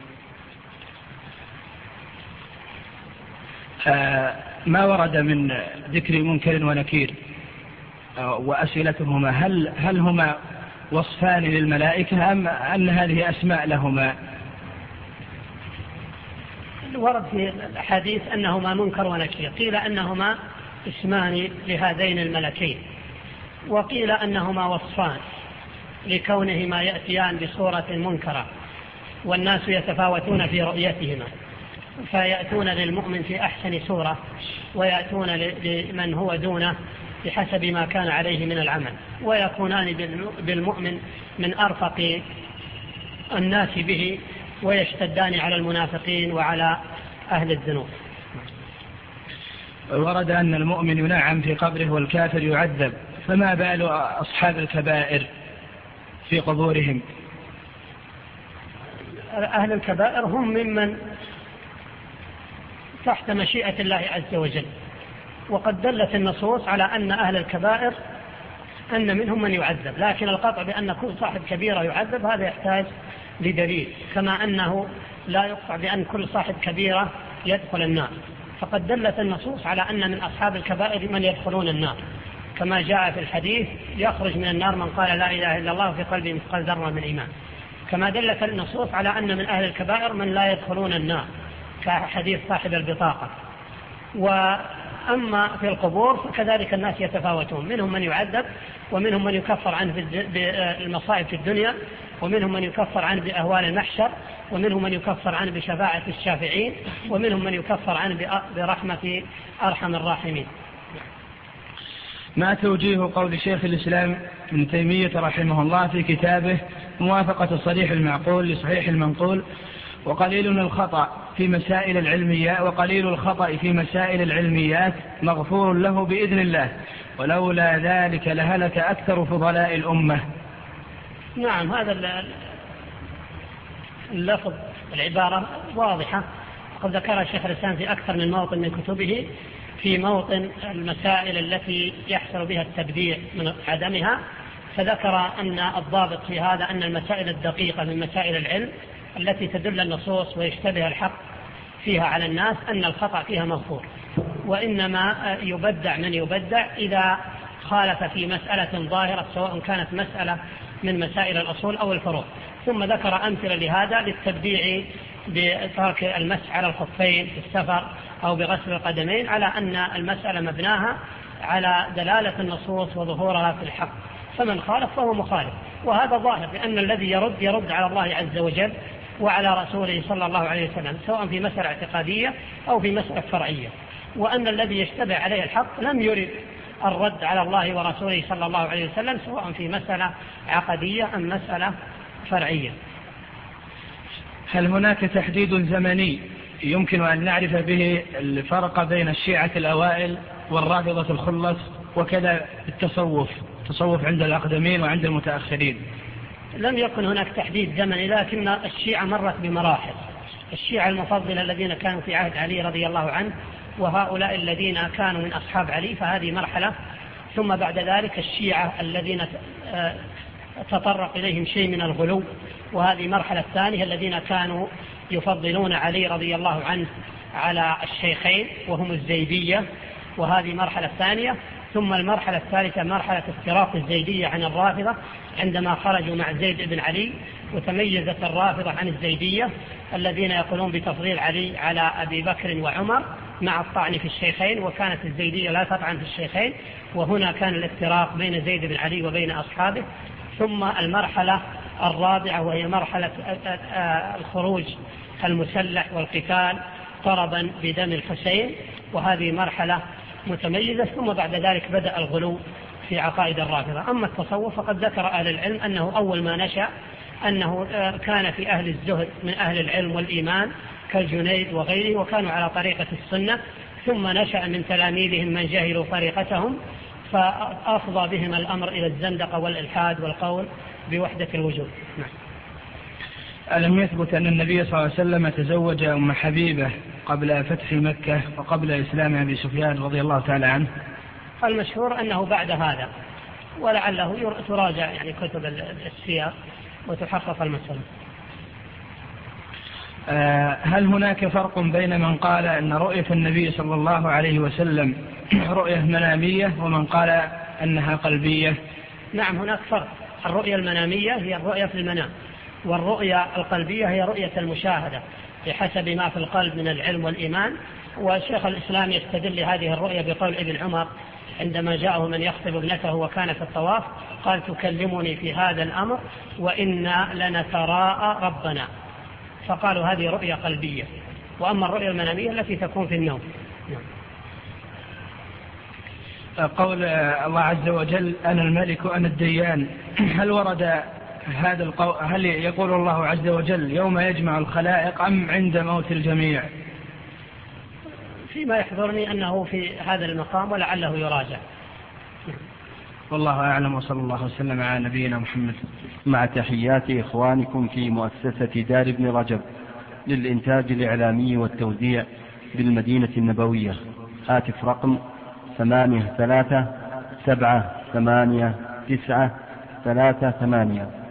Speaker 1: ما ورد من ذكر منكر ونكير وأسئلتهما هل, هل هما وصفان للملائكة أم أن هذه أسماء لهما؟
Speaker 2: ورد في الحديث أنهما منكر ونكير، قيل أنهما اسمان لهذين الملكين، وقيل أنهما وصفان لكونهما يأتيان بصورة منكرة والناس يتفاوتون في رؤيتهما، فيأتون للمؤمن في أحسن صورة ويأتون لمن هو دونه بحسب ما كان عليه من العمل، ويكونان بالمؤمن من أرفق الناس به ويشتدان على المنافقين وعلى أهل الذنوب.
Speaker 1: ورد أن المؤمن ينعم في قبره والكافر يعذب، فما بال أصحاب الكبائر في قبورهم؟
Speaker 2: أهل الكبائر هم ممن تحت مشيئة الله عز وجل، وقد دلت النصوص على أن أهل الكبائر أن منهم من يعذب، لكن القطع بأن كل صاحب كبيرة يعذب هذا يحتاج لدليل، كما أنه لا يقطع بأن كل صاحب كبيرة يدخل النار، فقد دلت النصوص على أن من أصحاب الكبائر من يدخلون النار، كما جاء في الحديث يخرج من النار من قال لا إله إلا الله في قلبه مثقال ذرة من إيمان، كما دلت النصوص على أن من أهل الكبائر من لا يدخلون النار كحديث صاحب البطاقة. وأما في القبور فكذلك الناس يتفاوتون، منهم من يعذب ومنهم من يكفر عنه بالمصائب في الدنيا، ومنهم من يكفر عنه بأهوال المحشر، ومنهم من يكفر عنه بشفاعة الشافعين، ومنهم من يكفر عنه برحمة أرحم الراحمين.
Speaker 1: ما توجيه قول شيخ الإسلام ابن تيمية رحمه الله في كتابه موافقة الصريح المعقول لصحيح المنقول وقليل الخطأ في مسائل العلميات وقليل الخطأ في مسائل العلميات مغفور له بإذن الله، ولولا ذلك لهلك أكثر فضلاء الأمة؟
Speaker 2: نعم، هذا اللفظ العبارة واضحة، قد ذكر الشيخ الإسلام في أكثر من موطن من كتبه، في موطن المسائل التي يحصل بها التبديع من عدمها، فذكر أن الضابط في هذا أن المسائل الدقيقة من مسائل العلم التي تدل النصوص ويشتبه الحق فيها على الناس أن الخطأ فيها مغفور، وإنما يبدع من يبدع إذا خالف في مسألة ظاهرة سواء كانت مسألة من مسائل الأصول أو الفروع. ثم ذكر أمثلة لهذا للتبديع بترك المسح على الخفين في السفر أو بغسل القدمين على أن المسألة مبناها على دلالة النصوص وظهورها في الحق، فمن خالف فهو مخالف، وهذا ظاهر لأن الذي يرد يرد على الله عز وجل وعلى رسوله صلى الله عليه وسلم سواء في مسألة اعتقادية أو في مسألة فرعية، وأن الذي يشتبه عليه الحق لم يرد الرد على الله ورسوله صلى الله عليه وسلم سواء في مسألة عقدية أم مسألة فرعية.
Speaker 1: هل هناك تحديد زمني يمكن أن نعرف به الفرق بين الشيعة الأوائل والرافضة الخلص وكذا التصوف التصوف عند الأقدمين وعند المتأخرين؟
Speaker 2: لم يكن هناك تحديد زمني، لكن الشيعة مرت بمراحل. الشيعة المفضلة الذين كانوا في عهد علي رضي الله عنه وهؤلاء الذين كانوا من أصحاب علي فهذه مرحلة، ثم بعد ذلك الشيعة الذين تطرق إليهم شيء من الغلو وهذه مرحلة الثانية الذين كانوا يفضلون علي رضي الله عنه على الشيخين وهم الزيدية وهذه مرحلة الثانية. ثم المرحلة الثالثة مرحلة افتراق الزيدية عن الرافضة عندما خرجوا مع زيد بن علي، وتميزت الرافضة عن الزيدية الذين يقولون بتفضيل علي على أبي بكر وعمر مع الطعن في الشيخين، وكانت الزيدية لا تطعن في الشيخين، وهنا كان الافتراق بين زيد بن علي وبين أصحابه. ثم المرحلة الرابعة وهي مرحلة الخروج المسلح والقتال طربا بدم الحسين، وهذه مرحلة متميزة. ثم بعد ذلك بدأ الغلو في عقائد الرافضة. أما التصوف فقد ذكر أهل العلم أنه أول ما نشأ أنه كان في أهل الزهد من أهل العلم والإيمان كالجنيد وغيره وكانوا على طريقة السنة، ثم نشأ من تلاميذهم من جهلوا طريقتهم فأفضى بهم الأمر إلى الزندقة والإلحاد والقول بوحدة الوجود. نعم.
Speaker 1: ألم يثبت أن النبي صلى الله عليه وسلم تزوج أم حبيبة قبل فتح مكة وقبل إسلام أبي سفيان رضي الله تعالى عنه؟
Speaker 2: المشهور أنه بعد هذا، ولعله تراجع يعني كتب السير وتحقق المسألة.
Speaker 1: هل هناك فرق بين من قال أن رؤية النبي صلى الله عليه وسلم رؤية منامية ومن قال أنها قلبية؟
Speaker 2: نعم هناك فرق. الرؤية المنامية هي الرؤية في المنام، والرؤية القلبية هي رؤية المشاهدة بحسب ما في القلب من العلم والإيمان. وشيخ الإسلام يستدل هذه الرؤية بقول ابن عمر عندما جاءه من يخطب ابنته وكان في الطواف قال تكلمني في هذا الأمر وإنا لنتراءى ربنا، فقالوا هذه رؤية قلبية. وأما الرؤية المنامية التي تكون في النوم.
Speaker 1: قول الله عز وجل أنا الملك وأنا الديان، هل ورد هذا القول؟ هل يقول الله عز وجل يوم يجمع الخلائق أم عند موت الجميع؟
Speaker 2: فيما يحضرني أنه في هذا المقام ولعله يراجع.
Speaker 1: والله أعلم، وصلى الله وسلم على نبينا محمد.
Speaker 3: مع تحيات إخوانكم في مؤسسة دار ابن رجب للإنتاج الإعلامي والتوزيع بالمدينة النبوية. هاتف رقم ثمانية ثلاثة سبعة ثمانية تسعة ثلاثة ثمانية.